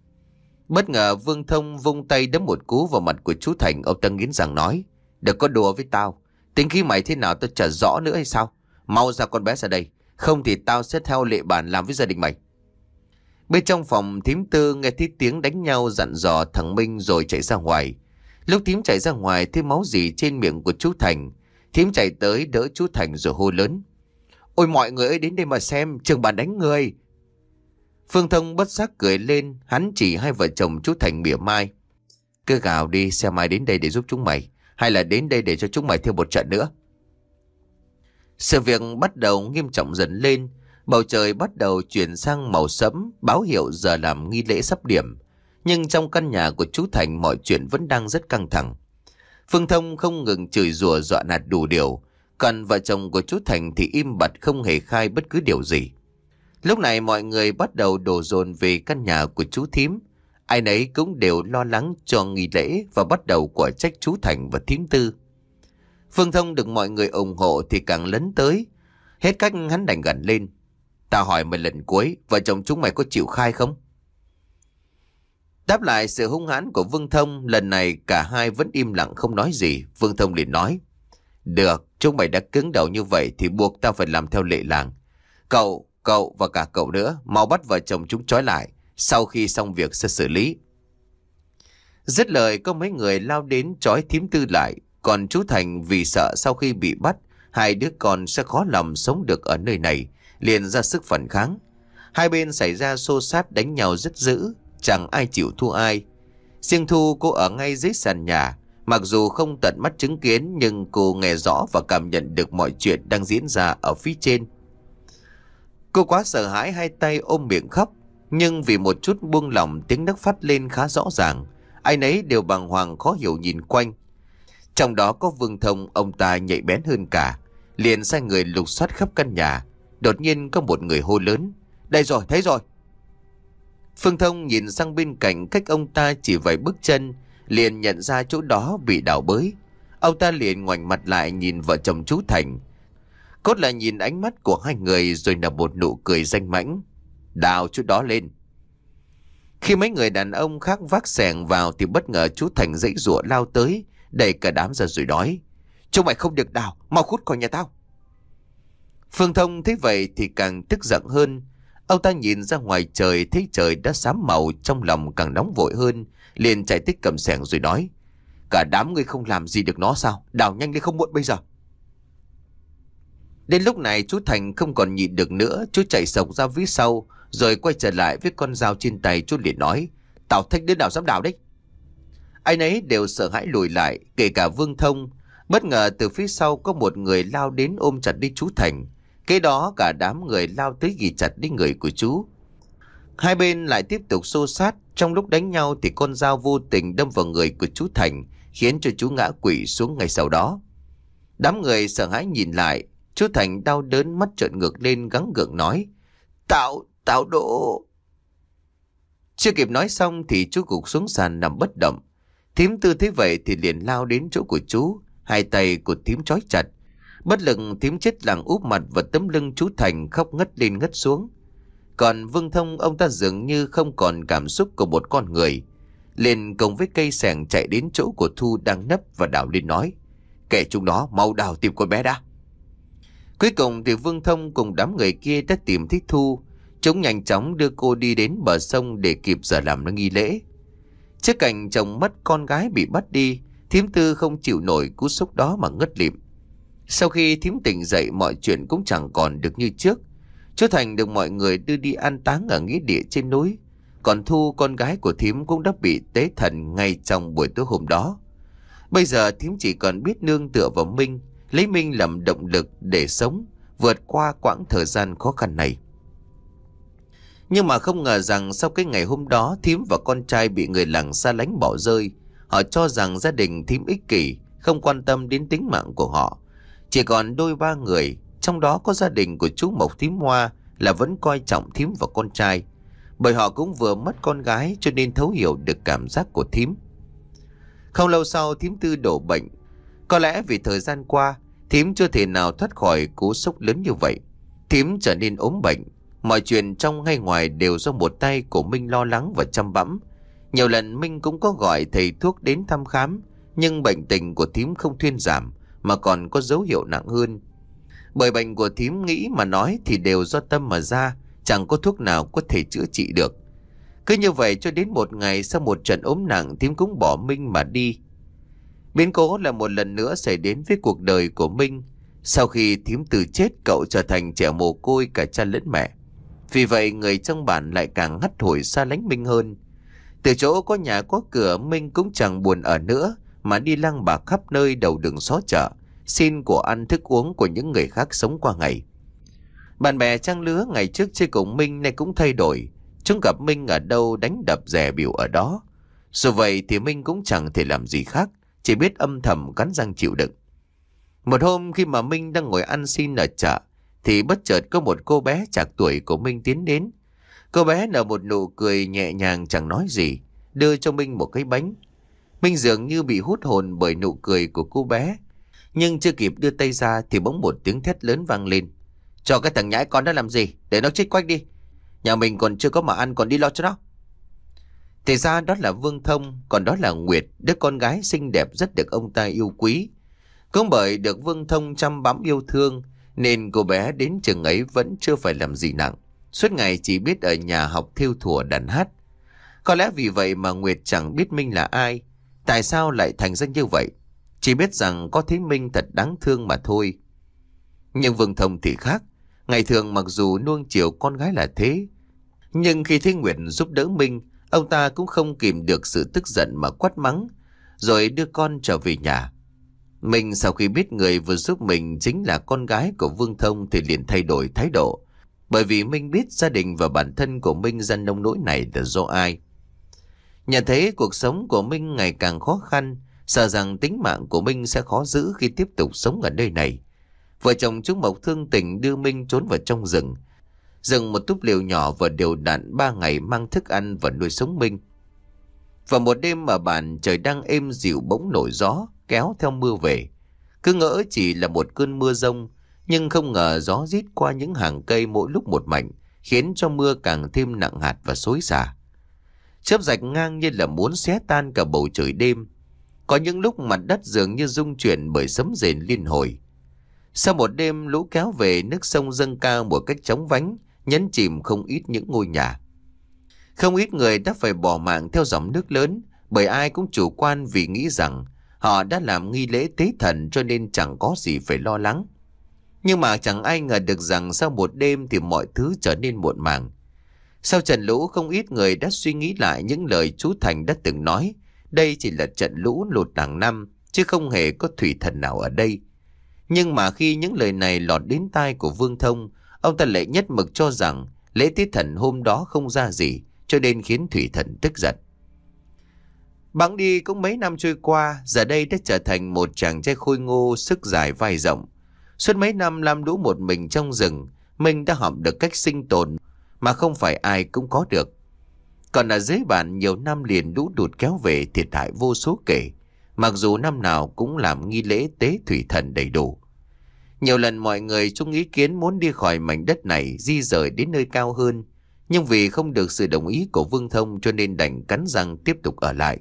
Bất ngờ Vương Thông vung tay đấm một cú vào mặt của chú Thành. Ông ta nghiến răng nói. Đừng có đùa với tao. Tính khí mày thế nào tôi chả rõ nữa hay sao? Mau ra con bé ra đây. Không thì tao sẽ theo lệ bản làm với gia đình mày. Bên trong phòng, thím Tư nghe thấy tiếng đánh nhau dặn dò thằng Minh rồi chạy ra ngoài. Lúc thím chạy ra ngoài thấy máu gì trên miệng của chú Thành. Thím chạy tới đỡ chú Thành rồi hô lớn. Ôi mọi người ơi, đến đây mà xem, trường bản đánh người. Phương Thông bất giác cười lên, hắn chỉ hai vợ chồng chú Thành mỉa mai. Cứ gào đi, xem ai đến đây để giúp chúng mày, hay là đến đây để cho chúng mày thêm một trận nữa. Sự việc bắt đầu nghiêm trọng dần lên, bầu trời bắt đầu chuyển sang màu sẫm, báo hiệu giờ làm nghi lễ sắp điểm. Nhưng trong căn nhà của chú Thành mọi chuyện vẫn đang rất căng thẳng. Phương Thông không ngừng chửi rủa dọa nạt đủ điều, còn vợ chồng của chú Thành thì im bặt không hề khai bất cứ điều gì. Lúc này mọi người bắt đầu đổ dồn về căn nhà của chú thím. Ai nấy cũng đều lo lắng cho nghi lễ và bắt đầu quả trách chú Thành và thím Tư. Phương Thông được mọi người ủng hộ thì càng lấn tới. Hết cách hắn đành gằn lên. Tao hỏi mày lần cuối, vợ chồng chúng mày có chịu khai không? Đáp lại sự hung hãn của Vương Thông, lần này cả hai vẫn im lặng không nói gì. Vương Thông liền nói. Được, chúng mày đã cứng đầu như vậy thì buộc tao phải làm theo lệ làng. Cậu, cậu và cả cậu nữa, mau bắt vợ chồng chúng trói lại. Sau khi xong việc sẽ xử lý. Dứt lời có mấy người lao đến trói thím Tư lại. Còn chú Thành vì sợ sau khi bị bắt, hai đứa con sẽ khó lòng sống được ở nơi này, liền ra sức phản kháng. Hai bên xảy ra xô xát đánh nhau rất dữ, chẳng ai chịu thua ai. Riêng Thu, cô ở ngay dưới sàn nhà. Mặc dù không tận mắt chứng kiến nhưng cô nghe rõ và cảm nhận được mọi chuyện đang diễn ra ở phía trên. Cô quá sợ hãi, hai tay ôm miệng khóc. Nhưng vì một chút buông lỏng, tiếng nấc phát lên khá rõ ràng. Ai nấy đều bàng hoàng khó hiểu nhìn quanh. Trong đó có Vương Thông, ông ta nhạy bén hơn cả, liền sai người lục soát khắp căn nhà. Đột nhiên có một người hô lớn. Đây rồi, thấy rồi. Phương Thông nhìn sang bên cạnh cách ông ta chỉ vài bước chân, liền nhận ra chỗ đó bị đào bới. Ông ta liền ngoảnh mặt lại nhìn vợ chồng chú Thành. Cốt là nhìn ánh mắt của hai người rồi nở một nụ cười danh mãnh. Đào chỗ đó lên. Khi mấy người đàn ông khác vác xẻng vào thì bất ngờ chú Thành giãy giụa lao tới, đẩy cả đám ra rồi nói. Chúng mày không được đào, mau cút khỏi nhà tao. Phương Thông thấy vậy thì càng tức giận hơn. Ông ta nhìn ra ngoài trời thấy trời đã xám màu, trong lòng càng nóng vội hơn, liền chạy tích cầm xẻng rồi nói. Cả đám ngươi không làm gì được nó sao? Đào nhanh lên không muộn bây giờ. Đến lúc này chú Thành không còn nhịn được nữa, chú chạy sộc ra phía sau Rồi quay trở lại với con dao trên tay, chú liền nói: Tào Thách đứa nào dám đào đấy? Ai nấy đều sợ hãi lùi lại, kể cả Vương Thông. Bất ngờ từ phía sau có một người lao đến ôm chặt đi chú Thành. Kế đó cả đám người lao tới ghì chặt đi người của chú. Hai bên lại tiếp tục xô sát. Trong lúc đánh nhau thì con dao vô tình đâm vào người của chú Thành, khiến cho chú ngã quỵ xuống ngay sau đó. Đám người sợ hãi nhìn lại. Chú Thành đau đớn, mắt trợn ngược lên, gắng gượng nói: Tào, Tào Độ. Chưa kịp nói xong thì chú gục xuống sàn nằm bất động. Thím Tư thấy vậy thì liền lao đến chỗ của chú. Hai tay của thím trói chặt. Bất lực, thím chết lặng úp mặt vào tấm lưng chú Thành, khóc ngất lên ngất xuống. Còn Vương Thông, ông ta dường như không còn cảm xúc của một con người, liền cùng với cây xẻng chạy đến chỗ của Thu đang nấp và đào lên nói: Kệ chúng nó, mau đào tìm con bé đã. Cuối cùng thì Vương Thông cùng đám người kia đã tìm thấy Thu. Chúng nhanh chóng đưa cô đi đến bờ sông để kịp giờ làm nghi lễ. Trước cảnh chồng mất con gái bị bắt đi, thím Tư không chịu nổi cú sốc đó mà ngất lịm. Sau khi thím tỉnh dậy, mọi chuyện cũng chẳng còn được như trước. Chú Thành được mọi người đưa đi an táng ở nghĩa địa trên núi. Còn Thu, con gái của thím, cũng đã bị tế thần ngay trong buổi tối hôm đó. Bây giờ thím chỉ còn biết nương tựa vào Minh, lấy Minh làm động lực để sống, vượt qua quãng thời gian khó khăn này. Nhưng mà không ngờ rằng sau cái ngày hôm đó, thím và con trai bị người làng xa lánh bỏ rơi. Họ cho rằng gia đình thím ích kỷ, không quan tâm đến tính mạng của họ. Chỉ còn đôi ba người, trong đó có gia đình của chú Mộc thím Hoa, là vẫn coi trọng thím và con trai. Bởi họ cũng vừa mất con gái, cho nên thấu hiểu được cảm giác của thím. Không lâu sau, thím Tư đổ bệnh. Có lẽ vì thời gian qua, thím chưa thể nào thoát khỏi cú sốc lớn như vậy. Thím trở nên ốm bệnh. Mọi chuyện trong hay ngoài đều do một tay của Minh lo lắng và chăm bẵm. Nhiều lần Minh cũng có gọi thầy thuốc đến thăm khám, nhưng bệnh tình của thím không thuyên giảm, mà còn có dấu hiệu nặng hơn. Bởi bệnh của thím nghĩ mà nói thì đều do tâm mà ra, chẳng có thuốc nào có thể chữa trị được. Cứ như vậy cho đến một ngày, sau một trận ốm nặng, thím cũng bỏ Minh mà đi. Biến cố là một lần nữa xảy đến với cuộc đời của Minh. Sau khi thím Từ chết, cậu trở thành trẻ mồ côi cả cha lẫn mẹ. Vì vậy người trong bản lại càng hắt hủi xa lánh Minh hơn. Từ chỗ có nhà có cửa, Minh cũng chẳng buồn ở nữa, mà đi lang bạc khắp nơi đầu đường xó chợ, xin của ăn thức uống của những người khác sống qua ngày. Bạn bè trang lứa ngày trước chơi cùng Minh nay cũng thay đổi. Chúng gặp Minh ở đâu đánh đập dè bỉu ở đó. Dù vậy thì Minh cũng chẳng thể làm gì khác, chỉ biết âm thầm cắn răng chịu đựng. Một hôm khi mà Minh đang ngồi ăn xin ở chợ, thì bất chợt có một cô bé trạc tuổi của Minh tiến đến. Cô bé nở một nụ cười nhẹ nhàng chẳng nói gì, đưa cho Minh một cái bánh. Minh dường như bị hút hồn bởi nụ cười của cô bé. Nhưng chưa kịp đưa tay ra thì bỗng một tiếng thét lớn vang lên: Cho cái thằng nhãi con đó làm gì, để nó chết quách đi. Nhà mình còn chưa có mà ăn, còn đi lo cho nó. Thì ra đó là Vương Thông, còn đó là Nguyệt, đứa con gái xinh đẹp rất được ông ta yêu quý. Cũng bởi được Vương Thông chăm bẵm yêu thương, nên cô bé đến trường ấy vẫn chưa phải làm gì nặng, suốt ngày chỉ biết ở nhà học thêu thùa đàn hát. Có lẽ vì vậy mà Nguyệt chẳng biết Minh là ai, tại sao lại thành ra như vậy, chỉ biết rằng có thấy Minh thật đáng thương mà thôi. Nhưng Vương Thông thì khác. Ngày thường mặc dù nuông chiều con gái là thế, nhưng khi thấy Nguyệt giúp đỡ Minh, ông ta cũng không kìm được sự tức giận mà quát mắng, rồi đưa con trở về nhà. Minh sau khi biết người vừa giúp mình chính là con gái của Vương Thông thì liền thay đổi thái độ, bởi vì Minh biết gia đình và bản thân của Minh ra nông nỗi này là do ai. Nhận thấy cuộc sống của Minh ngày càng khó khăn, sợ rằng tính mạng của Minh sẽ khó giữ khi tiếp tục sống ở nơi này, vợ chồng chúng Mộc thương tình đưa Minh trốn vào trong rừng, dựng một túp lều nhỏ và đều đặn ba ngày mang thức ăn và nuôi sống Minh. Vào một đêm ở bản trời đang êm dịu bỗng nổi gió kéo theo mưa về. Cứ ngỡ chỉ là một cơn mưa rông, nhưng không ngờ gió rít qua những hàng cây mỗi lúc một mạnh, khiến cho mưa càng thêm nặng hạt và xối xả. Chớp rạch ngang như là muốn xé tan cả bầu trời đêm. Có những lúc mặt đất dường như rung chuyển bởi sấm rền liên hồi. Sau một đêm lũ kéo về, nước sông dâng cao một cách chóng vánh, nhấn chìm không ít những ngôi nhà. Không ít người đã phải bỏ mạng theo dòng nước lớn, bởi ai cũng chủ quan vì nghĩ rằng họ đã làm nghi lễ tế thần cho nên chẳng có gì phải lo lắng. Nhưng mà chẳng ai ngờ được rằng sau một đêm thì mọi thứ trở nên muộn màng. Sau trận lũ, không ít người đã suy nghĩ lại những lời chú Thành đã từng nói. Đây chỉ là trận lũ lụt hàng năm, chứ không hề có thủy thần nào ở đây. Nhưng mà khi những lời này lọt đến tai của Vương Thông, ông ta lại nhất mực cho rằng lễ tế thần hôm đó không ra gì, cho nên khiến thủy thần tức giận. Bẵng đi cũng mấy năm trôi qua, giờ đây đã trở thành một chàng trai khôi ngô, sức dài vai rộng. Suốt mấy năm làm lũ một mình trong rừng, Minh đã học được cách sinh tồn mà không phải ai cũng có được. Còn ở dưới bản, nhiều năm liền lũ đụt kéo về, thiệt hại vô số kể, mặc dù năm nào cũng làm nghi lễ tế thủy thần đầy đủ. Nhiều lần mọi người chung ý kiến muốn đi khỏi mảnh đất này, di rời đến nơi cao hơn, nhưng vì không được sự đồng ý của Vương Thông cho nên đành cắn răng tiếp tục ở lại.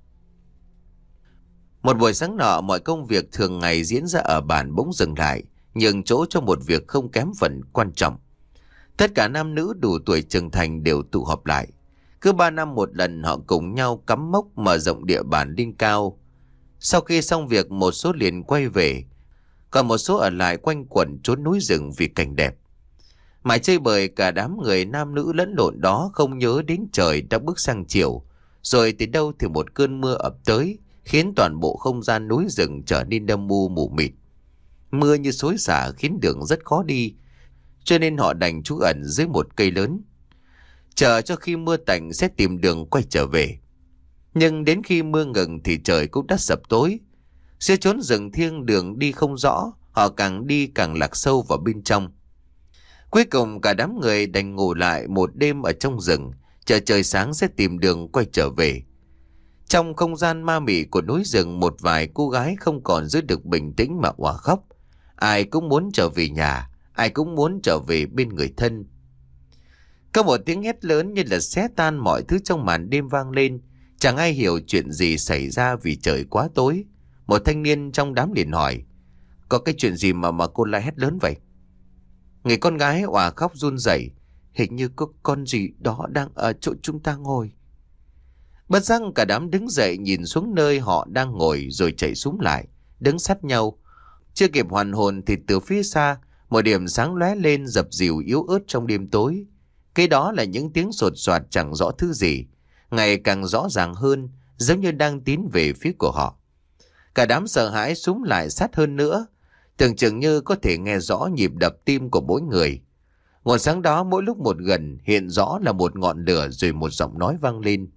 Một buổi sáng nọ, mọi công việc thường ngày diễn ra ở bản bỗng dừng lại, nhường chỗ cho một việc không kém phần quan trọng. Tất cả nam nữ đủ tuổi trưởng thành đều tụ họp lại. Cứ ba năm một lần họ cùng nhau cắm mốc mở rộng địa bàn lên cao. Sau khi xong việc, một số liền quay về, còn một số ở lại quanh quẩn trốn núi rừng vì cảnh đẹp. Mãi chơi bời, cả đám người nam nữ lẫn lộn đó không nhớ đến trời đã bước sang chiều. Rồi từ đâu thì một cơn mưa ập tới, khiến toàn bộ không gian núi rừng trở nên âm u mù mịt. Mưa như xối xả khiến đường rất khó đi, cho nên họ đành trú ẩn dưới một cây lớn, chờ cho khi mưa tạnh sẽ tìm đường quay trở về. Nhưng đến khi mưa ngừng thì trời cũng đã sập tối. Giữa chốn rừng thiêng đường đi không rõ, họ càng đi càng lạc sâu vào bên trong. Cuối cùng cả đám người đành ngủ lại một đêm ở trong rừng, chờ trời sáng sẽ tìm đường quay trở về. Trong không gian ma mị của núi rừng, một vài cô gái không còn giữ được bình tĩnh mà òa khóc. Ai cũng muốn trở về nhà, ai cũng muốn trở về bên người thân. Có một tiếng hét lớn như là xé tan mọi thứ trong màn đêm vang lên. Chẳng ai hiểu chuyện gì xảy ra vì trời quá tối. Một thanh niên trong đám liền hỏi: "Có cái chuyện gì mà mà cô lại hét lớn vậy?" Người con gái òa khóc run rẩy: "Hình như có con gì đó đang ở chỗ chúng ta ngồi." Bất giác cả đám đứng dậy nhìn xuống nơi họ đang ngồi, rồi chạy xuống lại, đứng sát nhau. Chưa kịp hoàn hồn thì từ phía xa, một điểm sáng lóe lên dập dìu yếu ớt trong đêm tối. Cái đó là những tiếng sột soạt chẳng rõ thứ gì, ngày càng rõ ràng hơn, giống như đang tiến về phía của họ. Cả đám sợ hãi xúm lại sát hơn nữa, tưởng chừng như có thể nghe rõ nhịp đập tim của mỗi người. Ngọn sáng đó mỗi lúc một gần, hiện rõ là một ngọn lửa, rồi một giọng nói vang lên: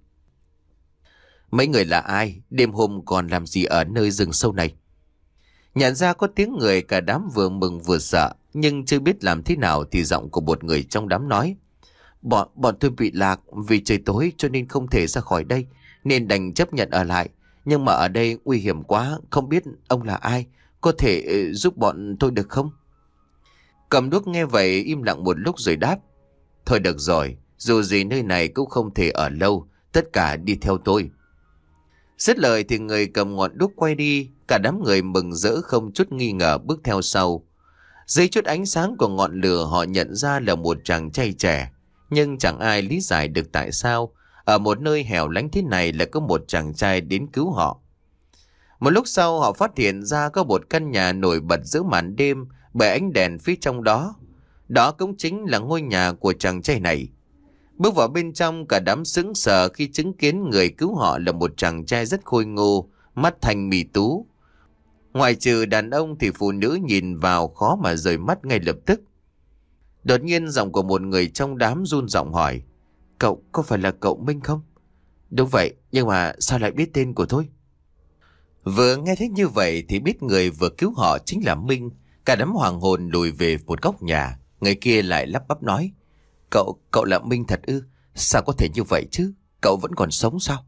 "Mấy người là ai? Đêm hôm còn làm gì ở nơi rừng sâu này?" Nhận ra có tiếng người, cả đám vừa mừng vừa sợ, nhưng chưa biết làm thế nào thì giọng của một người trong đám nói: Bọn bọn tôi bị lạc, vì trời tối cho nên không thể ra khỏi đây, nên đành chấp nhận ở lại. Nhưng mà ở đây nguy hiểm quá, không biết ông là ai, có thể uh, giúp bọn tôi được không?" Cầm đuốc nghe vậy im lặng một lúc rồi đáp: "Thôi được rồi, dù gì nơi này cũng không thể ở lâu, tất cả đi theo tôi." Dứt lời thì người cầm ngọn đuốc quay đi, cả đám người mừng rỡ không chút nghi ngờ bước theo sau. Dưới chút ánh sáng của ngọn lửa, họ nhận ra là một chàng trai trẻ, nhưng chẳng ai lý giải được tại sao ở một nơi hẻo lánh thế này lại có một chàng trai đến cứu họ. Một lúc sau họ phát hiện ra có một căn nhà nổi bật giữa màn đêm bởi ánh đèn phía trong đó. Đó cũng chính là ngôi nhà của chàng trai này. Bước vào bên trong, cả đám sững sờ khi chứng kiến người cứu họ là một chàng trai rất khôi ngô, mắt thanh mì tú. Ngoài trừ đàn ông thì phụ nữ nhìn vào khó mà rời mắt ngay lập tức. Đột nhiên giọng của một người trong đám run giọng hỏi: "Cậu có phải là cậu Minh không?" "Đúng vậy, nhưng mà sao lại biết tên của tôi?" Vừa nghe thấy như vậy thì biết người vừa cứu họ chính là Minh. Cả đám hoàng hồn lùi về một góc nhà. Người kia lại lắp bắp nói: Cậu, cậu là Minh thật ư? Sao có thể như vậy chứ? Cậu vẫn còn sống sao?"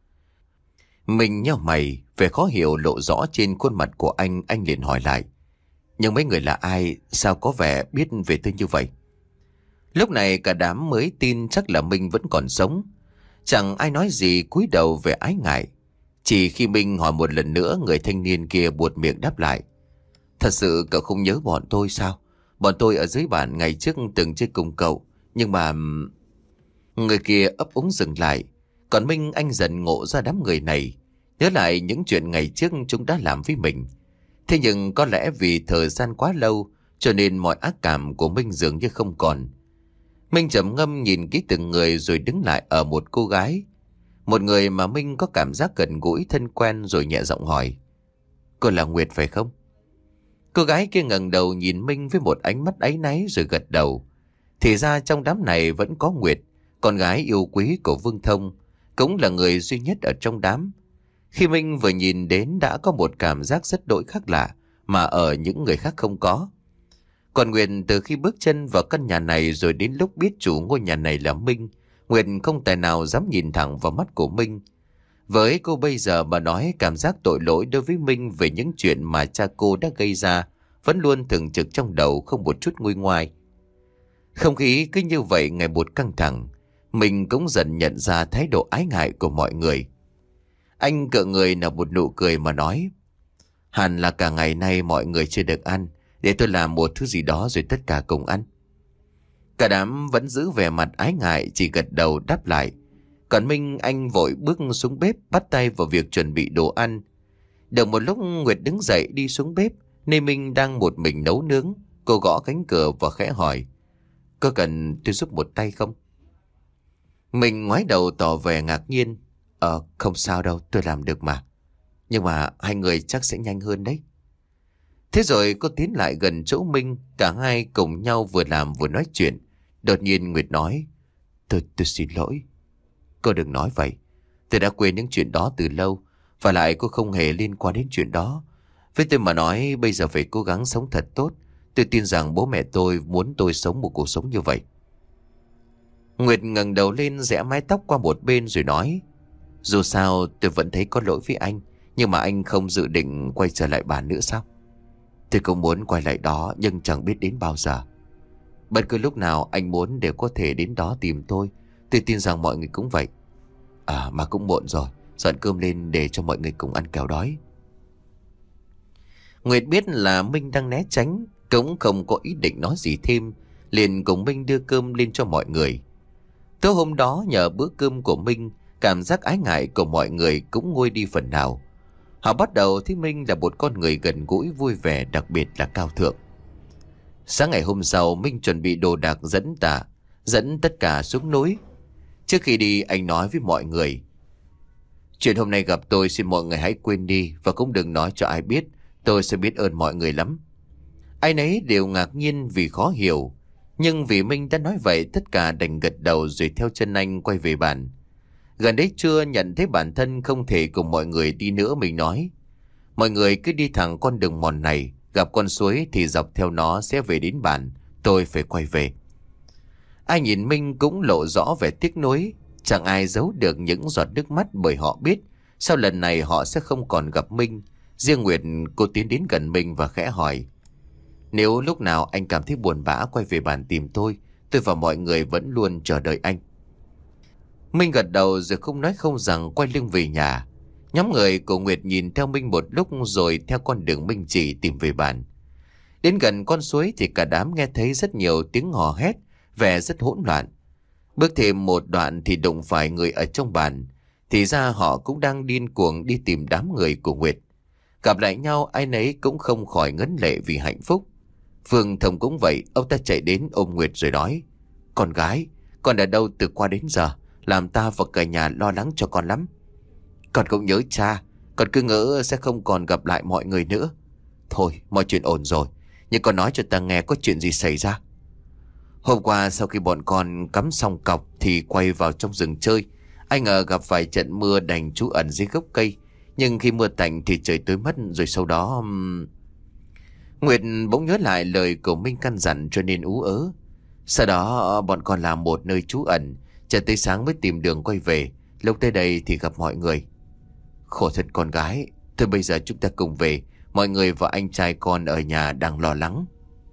Minh nhíu mày, vẻ khó hiểu lộ rõ trên khuôn mặt của anh. Anh liền hỏi lại: "Nhưng mấy người là ai? Sao có vẻ biết về tôi như vậy?" Lúc này cả đám mới tin chắc là Minh vẫn còn sống. Chẳng ai nói gì, cúi đầu vẻ ái ngại. Chỉ khi Minh hỏi một lần nữa, người thanh niên kia buột miệng đáp lại: "Thật sự cậu không nhớ bọn tôi sao? Bọn tôi ở dưới bản ngày trước từng chơi cùng cậu. Nhưng mà..." Người kia ấp úng dừng lại. Còn Minh, anh dần ngộ ra đám người này nhớ lại những chuyện ngày trước chúng đã làm với mình. Thế nhưng có lẽ vì thời gian quá lâu cho nên mọi ác cảm của Minh dường như không còn. Minh trầm ngâm nhìn kỹ từng người rồi đứng lại ở một cô gái. Một người mà Minh có cảm giác gần gũi thân quen, rồi nhẹ giọng hỏi: Cô là Nguyệt phải không? Cô gái kia ngẩng đầu nhìn Minh với một ánh mắt áy náy rồi gật đầu. Thì ra trong đám này vẫn có Nguyệt, con gái yêu quý của Vương Thông, cũng là người duy nhất ở trong đám. Khi Minh vừa nhìn đến đã có một cảm giác rất đổi khác lạ mà ở những người khác không có. Còn Nguyệt từ khi bước chân vào căn nhà này rồi đến lúc biết chủ ngôi nhà này là Minh, Nguyệt không tài nào dám nhìn thẳng vào mắt của Minh. Với cô bây giờ mà nói, cảm giác tội lỗi đối với Minh về những chuyện mà cha cô đã gây ra vẫn luôn thường trực trong đầu, không một chút nguôi ngoai. Không khí cứ như vậy ngày một căng thẳng. Mình cũng dần nhận ra thái độ ái ngại của mọi người. Anh cựa người nở một nụ cười mà nói: Hẳn là cả ngày nay mọi người chưa được ăn, để tôi làm một thứ gì đó rồi tất cả cùng ăn. Cả đám vẫn giữ vẻ mặt ái ngại, chỉ gật đầu đáp lại. Còn Minh, anh vội bước xuống bếp, bắt tay vào việc chuẩn bị đồ ăn. Được một lúc, Nguyệt đứng dậy đi xuống bếp, nên Minh đang một mình nấu nướng. Cô gõ cánh cửa và khẽ hỏi: Có cần tôi giúp một tay không? Mình ngoái đầu tỏ vẻ ngạc nhiên: Ờ không sao đâu, tôi làm được mà. Nhưng mà hai người chắc sẽ nhanh hơn đấy. Thế rồi cô tiến lại gần chỗ Minh. Cả hai cùng nhau vừa làm vừa nói chuyện. Đột nhiên Nguyệt nói: Tôi tôi xin lỗi. Cô đừng nói vậy. Tôi đã quên những chuyện đó từ lâu. Và lại cô không hề liên quan đến chuyện đó. Với tôi mà nói, bây giờ phải cố gắng sống thật tốt. Tôi tin rằng bố mẹ tôi muốn tôi sống một cuộc sống như vậy. Nguyệt ngẩng đầu lên, rẽ mái tóc qua một bên rồi nói: Dù sao tôi vẫn thấy có lỗi với anh. Nhưng mà anh không dự định quay trở lại bàn nữa sao? Tôi cũng muốn quay lại đó, nhưng chẳng biết đến bao giờ. Bất cứ lúc nào anh muốn đều có thể đến đó tìm tôi. Tôi tin rằng mọi người cũng vậy. À mà cũng muộn rồi, dọn cơm lên để cho mọi người cùng ăn kẻo đói. Nguyệt biết là Minh đang né tránh, cũng không có ý định nói gì thêm, liền cùng Minh đưa cơm lên cho mọi người. Tối hôm đó nhờ bữa cơm của Minh, cảm giác ái ngại của mọi người cũng nguôi đi phần nào. Họ bắt đầu thấy Minh là một con người gần gũi, vui vẻ, đặc biệt là cao thượng. Sáng ngày hôm sau, Minh chuẩn bị đồ đạc dẫn tả, dẫn tất cả xuống núi. Trước khi đi, anh nói với mọi người: Chuyện hôm nay gặp tôi xin mọi người hãy quên đi, và cũng đừng nói cho ai biết. Tôi sẽ biết ơn mọi người lắm. Ai nấy đều ngạc nhiên vì khó hiểu, nhưng vì Minh đã nói vậy, tất cả đành gật đầu rồi theo chân anh quay về bàn. Gần đấy trưa, nhận thấy bản thân không thể cùng mọi người đi nữa, mình nói: Mọi người cứ đi thẳng con đường mòn này, gặp con suối thì dọc theo nó sẽ về đến bàn. Tôi phải quay về. Ai nhìn Minh cũng lộ rõ vẻ tiếc nuối. Chẳng ai giấu được những giọt nước mắt, bởi họ biết sau lần này họ sẽ không còn gặp Minh. Riêng Nguyệt, cô tiến đến gần Minh và khẽ hỏi: Nếu lúc nào anh cảm thấy buồn bã quay về bàn tìm tôi, tôi và mọi người vẫn luôn chờ đợi anh. Minh gật đầu rồi không nói không rằng quay lưng về nhà. Nhóm người của Nguyệt nhìn theo Minh một lúc rồi theo con đường Minh chỉ tìm về bàn. Đến gần con suối thì cả đám nghe thấy rất nhiều tiếng hò hét, vẻ rất hỗn loạn. Bước thêm một đoạn thì đụng phải người ở trong bàn. Thì ra họ cũng đang điên cuồng đi tìm đám người của Nguyệt. Gặp lại nhau, ai nấy cũng không khỏi ngấn lệ vì hạnh phúc. Phương Thông cũng vậy, ông ta chạy đến ôm Nguyệt rồi nói: Con gái, con ở đâu từ qua đến giờ, làm ta và cả nhà lo lắng cho con lắm. Con cũng nhớ cha, con cứ ngỡ sẽ không còn gặp lại mọi người nữa. Thôi, mọi chuyện ổn rồi, nhưng con nói cho ta nghe có chuyện gì xảy ra. Hôm qua sau khi bọn con cắm xong cọc thì quay vào trong rừng chơi. Anh ngờ gặp vài trận mưa đành trú ẩn dưới gốc cây. Nhưng khi mưa tạnh thì trời tối mất, rồi sau đó... Nguyệt bỗng nhớ lại lời của Minh căn dặn cho nên ú ớ. Sau đó bọn con làm một nơi trú ẩn, chờ tới sáng mới tìm đường quay về. Lúc tới đây thì gặp mọi người. Khổ thật con gái. Thôi bây giờ chúng ta cùng về. Mọi người và anh trai con ở nhà đang lo lắng.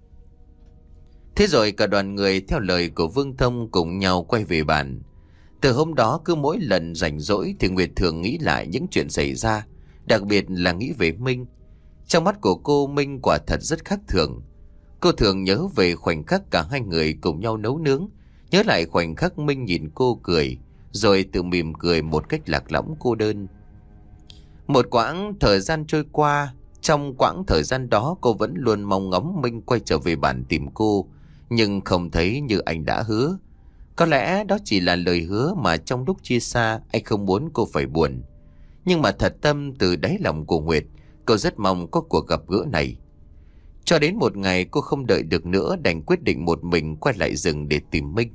Thế rồi cả đoàn người theo lời của Vương Thông cùng nhau quay về bàn. Từ hôm đó cứ mỗi lần rảnh rỗi thì Nguyệt thường nghĩ lại những chuyện xảy ra, đặc biệt là nghĩ về Minh. Trong mắt của cô, Minh quả thật rất khác thường. Cô thường nhớ về khoảnh khắc cả hai người cùng nhau nấu nướng, nhớ lại khoảnh khắc Minh nhìn cô cười, rồi tự mỉm cười một cách lạc lõng cô đơn. Một quãng thời gian trôi qua, trong quãng thời gian đó cô vẫn luôn mong ngóng Minh quay trở về bàn tìm cô, nhưng không thấy như anh đã hứa. Có lẽ đó chỉ là lời hứa mà trong lúc chia xa anh không muốn cô phải buồn. Nhưng mà thật tâm từ đáy lòng của Nguyệt, cô rất mong có cuộc gặp gỡ này. Cho đến một ngày cô không đợi được nữa, đành quyết định một mình quay lại rừng để tìm Minh.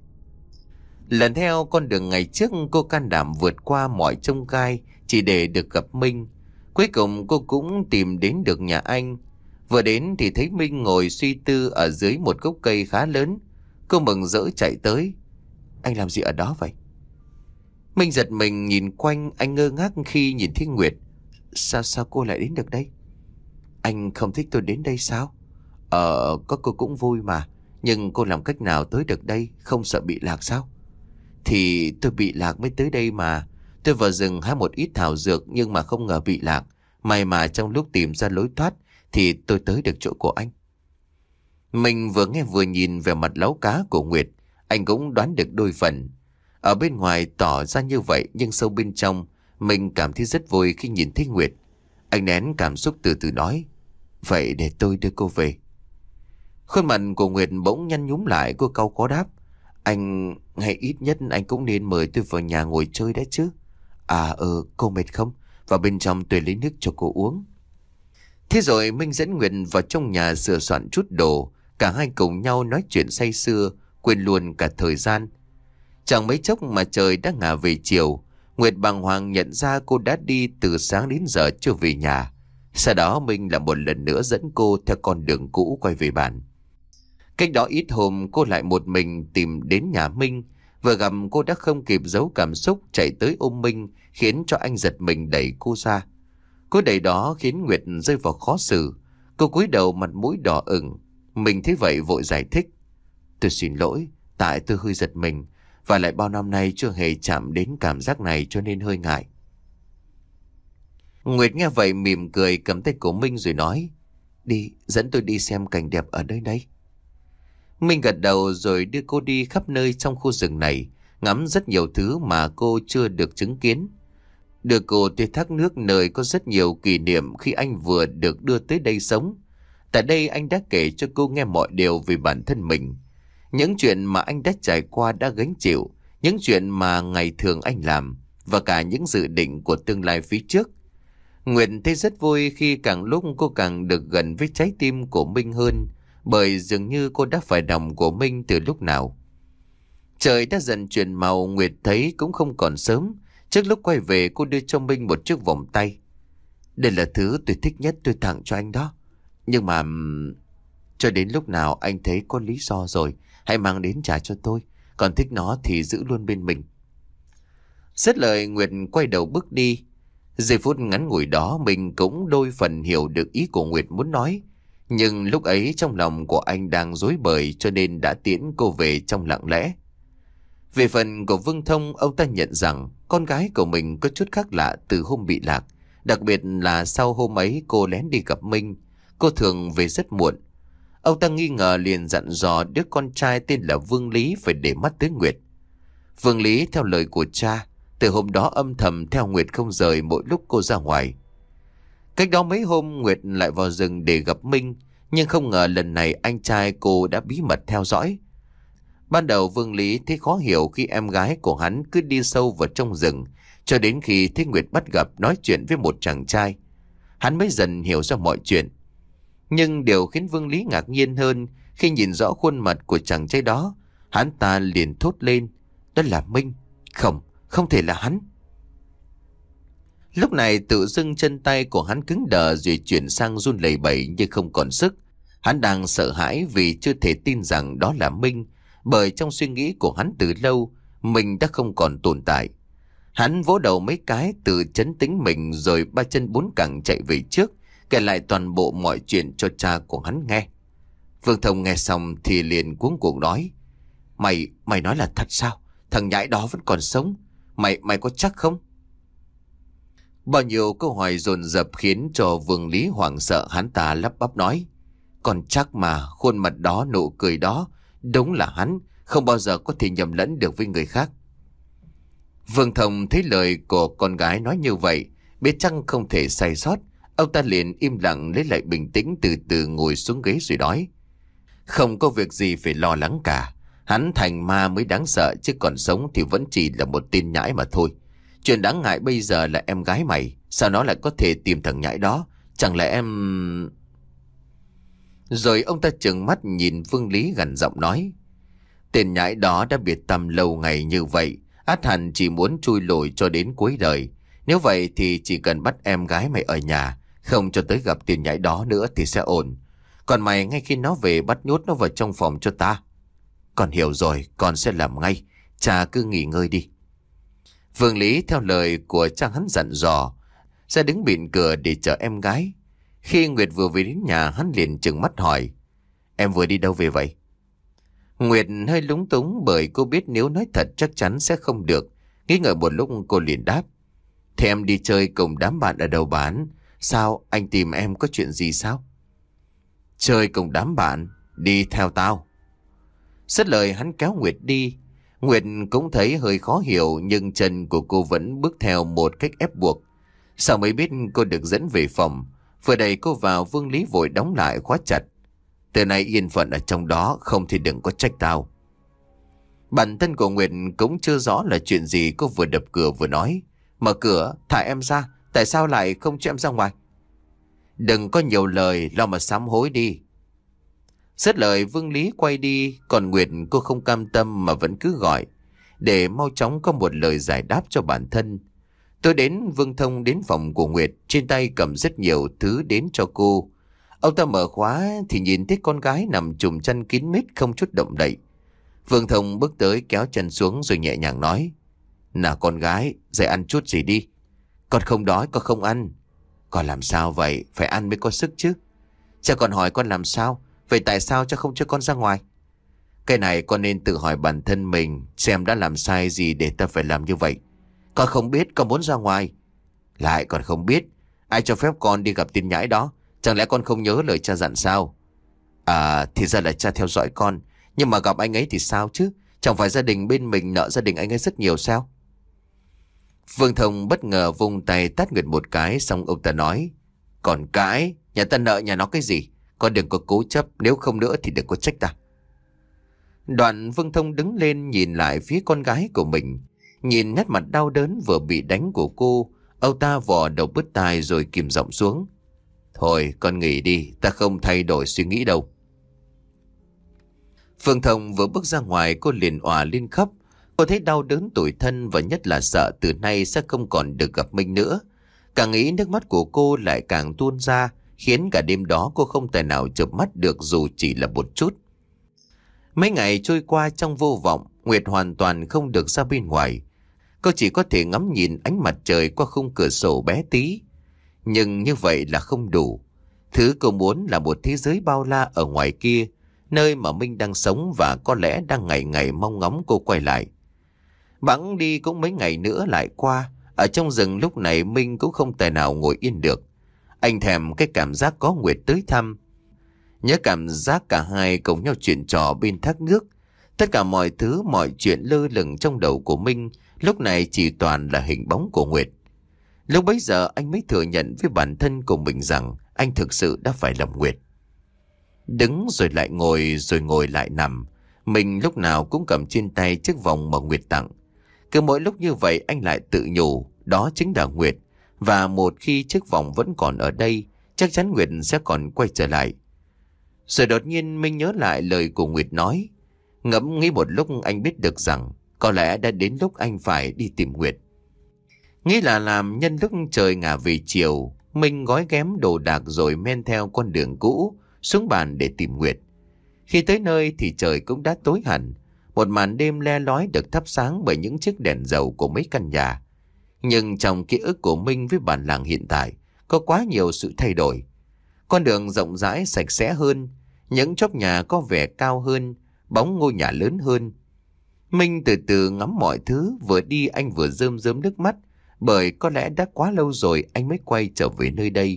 Lần theo con đường ngày trước, cô can đảm vượt qua mọi chông gai chỉ để được gặp Minh. Cuối cùng cô cũng tìm đến được nhà anh. Vừa đến thì thấy Minh ngồi suy tư ở dưới một gốc cây khá lớn. Cô mừng rỡ chạy tới. Anh làm gì ở đó vậy? Minh giật mình nhìn quanh, anh ngơ ngác khi nhìn thấy Nguyệt. Sao sao cô lại đến được đây? Anh không thích tôi đến đây sao? Ờ, có cô cũng vui mà. Nhưng cô làm cách nào tới được đây? Không sợ bị lạc sao? Thì tôi bị lạc mới tới đây mà. Tôi vào rừng hái một ít thảo dược nhưng mà không ngờ bị lạc. May mà trong lúc tìm ra lối thoát thì tôi tới được chỗ của anh. Mình vừa nghe vừa nhìn về mặt láu cá của Nguyệt, anh cũng đoán được đôi phần. Ở bên ngoài tỏ ra như vậy nhưng sâu bên trong mình cảm thấy rất vui khi nhìn thấy Nguyệt. Anh nén cảm xúc từ từ nói, vậy để tôi đưa cô về. Khuôn mặt của Nguyệt bỗng nhăn nhúm lại, cô cau có đáp, anh, hay ít nhất anh cũng nên mời tôi vào nhà ngồi chơi đấy chứ. À ừ, cô mệt không? Vào bên trong tôi lấy nước cho cô uống. Thế rồi Minh dẫn Nguyệt vào trong nhà sửa soạn chút đồ. Cả hai cùng nhau nói chuyện say sưa, quên luôn cả thời gian. Chẳng mấy chốc mà trời đã ngả về chiều. Nguyệt bàng hoàng nhận ra cô đã đi từ sáng đến giờ chưa về nhà. Sau đó Minh lại một lần nữa dẫn cô theo con đường cũ quay về bản. Cách đó ít hôm cô lại một mình tìm đến nhà Minh. Vừa gặp cô đã không kịp giấu cảm xúc chạy tới ôm Minh, khiến cho anh giật mình đẩy cô ra. Cô đẩy đó khiến Nguyệt rơi vào khó xử. Cô cúi đầu mặt mũi đỏ ửng. Mình thấy vậy vội giải thích. Tôi xin lỗi, tại tôi hơi giật mình. Và lại bao năm nay chưa hề chạm đến cảm giác này cho nên hơi ngại. Nguyệt nghe vậy mỉm cười cầm tay của Minh rồi nói, đi, dẫn tôi đi xem cảnh đẹp ở nơi đây. Minh gật đầu rồi đưa cô đi khắp nơi trong khu rừng này, ngắm rất nhiều thứ mà cô chưa được chứng kiến. Đưa cô tới thác nước nơi có rất nhiều kỷ niệm khi anh vừa được đưa tới đây sống. Tại đây anh đã kể cho cô nghe mọi điều về bản thân mình. Những chuyện mà anh đã trải qua đã gánh chịu, những chuyện mà ngày thường anh làm, và cả những dự định của tương lai phía trước. Nguyệt thấy rất vui khi càng lúc cô càng được gần với trái tim của Minh hơn, bởi dường như cô đã phải đồng của Minh từ lúc nào. Trời đã dần chuyển màu, Nguyệt thấy cũng không còn sớm. Trước lúc quay về cô đưa cho Minh một chiếc vòng tay. Đây là thứ tôi thích nhất, tôi tặng cho anh đó. Nhưng mà cho đến lúc nào anh thấy có lý do rồi, hãy mang đến trả cho tôi. Còn thích nó thì giữ luôn bên mình. Dứt lời Nguyệt quay đầu bước đi. Giây phút ngắn ngủi đó mình cũng đôi phần hiểu được ý của Nguyệt muốn nói. Nhưng lúc ấy trong lòng của anh đang rối bời cho nên đã tiễn cô về trong lặng lẽ. Về phần của Vương Thông, ông ta nhận rằng con gái của mình có chút khác lạ từ hôm bị lạc. Đặc biệt là sau hôm ấy cô lén đi gặp Minh. Cô thường về rất muộn. Ông ta nghi ngờ liền dặn dò đứa con trai tên là Vương Lý phải để mắt tới Nguyệt. Vương Lý theo lời của cha, từ hôm đó âm thầm theo Nguyệt không rời mỗi lúc cô ra ngoài. Cách đó mấy hôm Nguyệt lại vào rừng để gặp Minh, nhưng không ngờ lần này anh trai cô đã bí mật theo dõi. Ban đầu Vương Lý thấy khó hiểu khi em gái của hắn cứ đi sâu vào trong rừng, cho đến khi thấy Nguyệt bắt gặp nói chuyện với một chàng trai. Hắn mới dần hiểu ra mọi chuyện. Nhưng điều khiến Vương Lý ngạc nhiên hơn khi nhìn rõ khuôn mặt của chàng trai đó, hắn ta liền thốt lên, đó là Minh. Không, không thể là hắn. Lúc này tự dưng chân tay của hắn cứng đờ rồi chuyển sang run lẩy bẩy như không còn sức. Hắn đang sợ hãi vì chưa thể tin rằng đó là Minh, bởi trong suy nghĩ của hắn từ lâu, mình đã không còn tồn tại. Hắn vỗ đầu mấy cái tự trấn tĩnh mình rồi ba chân bốn cẳng chạy về trước, kể lại toàn bộ mọi chuyện cho cha của hắn nghe. Vương Thông nghe xong thì liền cuống cuồng nói, Mày, mày nói là thật sao? Thằng nhãi đó vẫn còn sống. Mày, mày có chắc không? Bao nhiêu câu hỏi dồn dập khiến cho Vương Lý hoảng sợ, hắn ta lắp bắp nói, còn chắc mà, khuôn mặt đó, nụ cười đó, đúng là hắn, không bao giờ có thể nhầm lẫn được với người khác. Vương Thông thấy lời của con gái nói như vậy, biết chăng không thể sai sót, ông ta liền im lặng lấy lại bình tĩnh, từ từ ngồi xuống ghế rồi nói, không có việc gì phải lo lắng cả. Hắn thành ma mới đáng sợ, chứ còn sống thì vẫn chỉ là một tên nhãi mà thôi. Chuyện đáng ngại bây giờ là em gái mày, sao nó lại có thể tìm thằng nhãi đó? Chẳng lẽ em... Rồi ông ta trừng mắt nhìn Vương Lý gằn giọng nói: Tên nhãi đó đã biệt tâm lâu ngày như vậy, ắt hẳn chỉ muốn chui lùi cho đến cuối đời. Nếu vậy thì chỉ cần bắt em gái mày ở nhà, không cho tới gặp tên nhãi đó nữa thì sẽ ổn. Còn mày ngay khi nó về bắt nhốt nó vào trong phòng cho ta. Con hiểu rồi, con sẽ làm ngay. Cha cứ nghỉ ngơi đi. Vương Lý theo lời của cha hắn dặn dò, ra đứng bên cửa để chờ em gái. Khi Nguyệt vừa về đến nhà, hắn liền trừng mắt hỏi: Em vừa đi đâu về vậy? Nguyệt hơi lúng túng bởi cô biết nếu nói thật chắc chắn sẽ không được. Nghĩ ngợi một lúc cô liền đáp: Thế em đi chơi cùng đám bạn ở đầu bán. Sao, anh tìm em có chuyện gì sao? Chơi cùng đám bạn? Đi theo tao. Dứt lời hắn kéo Nguyệt đi. Nguyệt cũng thấy hơi khó hiểu, nhưng chân của cô vẫn bước theo một cách ép buộc. Sao mới biết cô được dẫn về phòng. Vừa đẩy cô vào, Vương Lý vội đóng lại khóa chặt. Từ nay yên phận ở trong đó, không thì đừng có trách tao. Bản thân của Nguyệt cũng chưa rõ là chuyện gì, cô vừa đập cửa vừa nói: Mở cửa, thả em ra. Tại sao lại không cho em ra ngoài? Đừng có nhiều lời, lo mà sám hối đi. Dứt lời, Vương Lý quay đi. Còn Nguyệt cô không cam tâm mà vẫn cứ gọi, để mau chóng có một lời giải đáp cho bản thân. Tôi đến Vương Thông đến phòng của Nguyệt, trên tay cầm rất nhiều thứ đến cho cô. Ông ta mở khóa thì nhìn thấy con gái nằm trùm chăn kín mít không chút động đậy. Vương Thông bước tới kéo chân xuống rồi nhẹ nhàng nói: Nào con gái, dậy ăn chút gì đi. Con không đói, con không ăn. Con làm sao vậy? Phải ăn mới có sức chứ. Cha còn hỏi con làm sao? Vậy tại sao cha không cho con ra ngoài? Cái này con nên tự hỏi bản thân mình, xem đã làm sai gì để ta phải làm như vậy. Con không biết, con muốn ra ngoài. Lại còn không biết? Ai cho phép con đi gặp tên nhãi đó? Chẳng lẽ con không nhớ lời cha dặn sao? À, thì ra là cha theo dõi con. Nhưng mà gặp anh ấy thì sao chứ? Chẳng phải gia đình bên mình nợ gia đình anh ấy rất nhiều sao? Vương Thông bất ngờ vung tay tát Nguyệt một cái, xong ông ta nói: Còn cãi, nhà ta nợ nhà nó cái gì? Con đừng có cố chấp, nếu không nữa thì đừng có trách ta. Đoạn Vương Thông đứng lên nhìn lại phía con gái của mình. Nhìn nét mặt đau đớn vừa bị đánh của cô, ông ta vò đầu bứt tai rồi kìm giọng xuống: Thôi con nghỉ đi, ta không thay đổi suy nghĩ đâu. Vương Thông vừa bước ra ngoài, cô liền òa lên khóc. Cô thấy đau đớn tủi thân và nhất là sợ từ nay sẽ không còn được gặp Minh nữa. Càng nghĩ nước mắt của cô lại càng tuôn ra, khiến cả đêm đó cô không thể nào chợp mắt được dù chỉ là một chút. Mấy ngày trôi qua trong vô vọng, Nguyệt hoàn toàn không được ra bên ngoài. Cô chỉ có thể ngắm nhìn ánh mặt trời qua khung cửa sổ bé tí. Nhưng như vậy là không đủ. Thứ cô muốn là một thế giới bao la ở ngoài kia, nơi mà Minh đang sống và có lẽ đang ngày ngày mong ngóng cô quay lại. Bẵng đi cũng mấy ngày nữa lại qua. Ở trong rừng lúc này Minh cũng không thể nào ngồi yên được. Anh thèm cái cảm giác có Nguyệt tới thăm. Nhớ cảm giác cả hai cùng nhau chuyện trò bên thác nước. Tất cả mọi thứ, mọi chuyện lơ lửng trong đầu của Minh lúc này chỉ toàn là hình bóng của Nguyệt. Lúc bấy giờ anh mới thừa nhận với bản thân của mình rằng anh thực sự đã phải lầm Nguyệt. Đứng rồi lại ngồi, rồi ngồi lại nằm. Mình lúc nào cũng cầm trên tay chiếc vòng mà Nguyệt tặng. Cứ mỗi lúc như vậy anh lại tự nhủ đó chính là Nguyệt. Và một khi chiếc vòng vẫn còn ở đây, chắc chắn Nguyệt sẽ còn quay trở lại. Rồi đột nhiên Minh nhớ lại lời của Nguyệt nói. Ngẫm nghĩ một lúc anh biết được rằng có lẽ đã đến lúc anh phải đi tìm Nguyệt. Nghĩ là làm nhân lúc trời ngả về chiều, Minh gói ghém đồ đạc rồi men theo con đường cũ xuống bàn để tìm Nguyệt. Khi tới nơi thì trời cũng đã tối hẳn. Một màn đêm le lói được thắp sáng bởi những chiếc đèn dầu của mấy căn nhà. Nhưng trong ký ức của Minh với bản làng hiện tại có quá nhiều sự thay đổi. Con đường rộng rãi sạch sẽ hơn, những chóp nhà có vẻ cao hơn, bóng ngôi nhà lớn hơn. Minh từ từ ngắm mọi thứ, vừa đi anh vừa rơm rớm nước mắt, bởi có lẽ đã quá lâu rồi anh mới quay trở về nơi đây.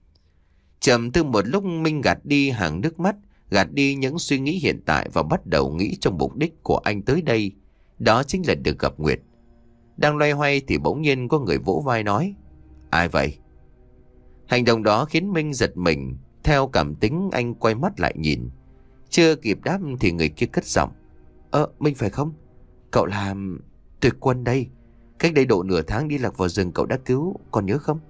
Trầm tư một lúc, Minh gạt đi hàng nước mắt, gạt đi những suy nghĩ hiện tại và bắt đầu nghĩ trong mục đích của anh tới đây. Đó chính là được gặp Nguyệt. Đang loay hoay thì bỗng nhiên có người vỗ vai nói: Ai vậy? Hành động đó khiến Minh giật mình. Theo cảm tính anh quay mắt lại nhìn. Chưa kịp đáp thì người kia cất giọng: Ơ, Minh phải không? Cậu là... Tuyệt Quân đây. Cách đây độ nửa tháng đi lạc vào rừng cậu đã cứu, còn nhớ không?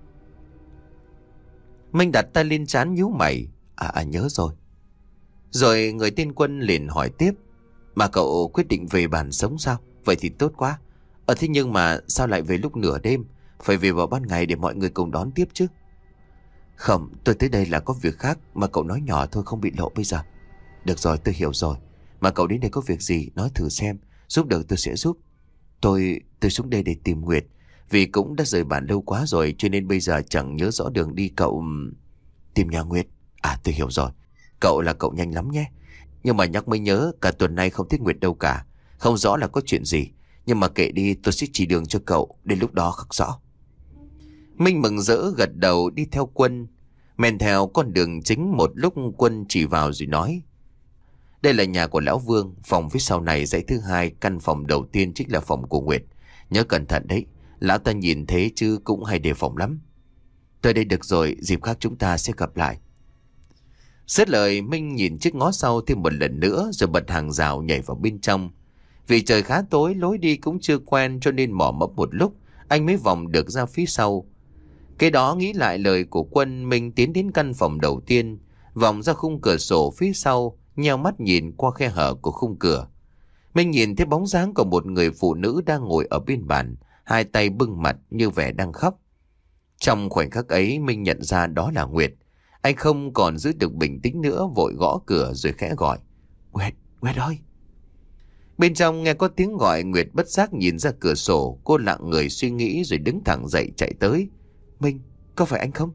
Minh đặt tay lên trán nhíu mày. À, à nhớ rồi. Rồi người tên Quân liền hỏi tiếp. Mà cậu quyết định về bản sống sao? Vậy thì tốt quá. Ờ thế nhưng mà sao lại về lúc nửa đêm? Phải về vào ban ngày để mọi người cùng đón tiếp chứ. Không, tôi tới đây là có việc khác. Mà cậu nói nhỏ thôi không bị lộ bây giờ. Được rồi, tôi hiểu rồi. Mà cậu đến đây có việc gì nói thử xem. Giúp được tôi sẽ giúp. Tôi tôi xuống đây để tìm Nguyệt. Vì cũng đã rời bản lâu quá rồi, cho nên bây giờ chẳng nhớ rõ đường đi. Cậu... Tìm nhà Nguyệt. À tôi hiểu rồi. Cậu là cậu nhanh lắm nhé. Nhưng mà nhắc mới nhớ, cả tuần nay không thấy Nguyệt đâu cả. Không rõ là có chuyện gì. Nhưng mà kệ đi, tôi sẽ chỉ đường cho cậu. Đến lúc đó khắc rõ. Minh mừng rỡ gật đầu đi theo Quân. Men theo con đường chính một lúc, Quân chỉ vào rồi nói. Đây là nhà của Lão Vương. Phòng phía sau này dãy thứ hai. Căn phòng đầu tiên chính là phòng của Nguyệt. Nhớ cẩn thận đấy. Lão ta nhìn thế chứ cũng hay đề phòng lắm. Tới đây được rồi, dịp khác chúng ta sẽ gặp lại. Dứt lời, Minh nhìn chiếc ngó sau thêm một lần nữa rồi bật hàng rào nhảy vào bên trong. Vì trời khá tối, lối đi cũng chưa quen cho nên mò mẫm một lúc, anh mới vòng được ra phía sau. Cái đó nghĩ lại lời của Quân, Minh tiến đến căn phòng đầu tiên, vòng ra khung cửa sổ phía sau, nheo mắt nhìn qua khe hở của khung cửa. Minh nhìn thấy bóng dáng của một người phụ nữ đang ngồi ở bên bàn, hai tay bưng mặt như vẻ đang khóc. Trong khoảnh khắc ấy, Minh nhận ra đó là Nguyệt. Anh không còn giữ được bình tĩnh nữa, vội gõ cửa rồi khẽ gọi. Nguyệt, Nguyệt ơi! Bên trong nghe có tiếng gọi, Nguyệt bất giác nhìn ra cửa sổ. Cô lặng người suy nghĩ rồi đứng thẳng dậy chạy tới. Minh, có phải anh không?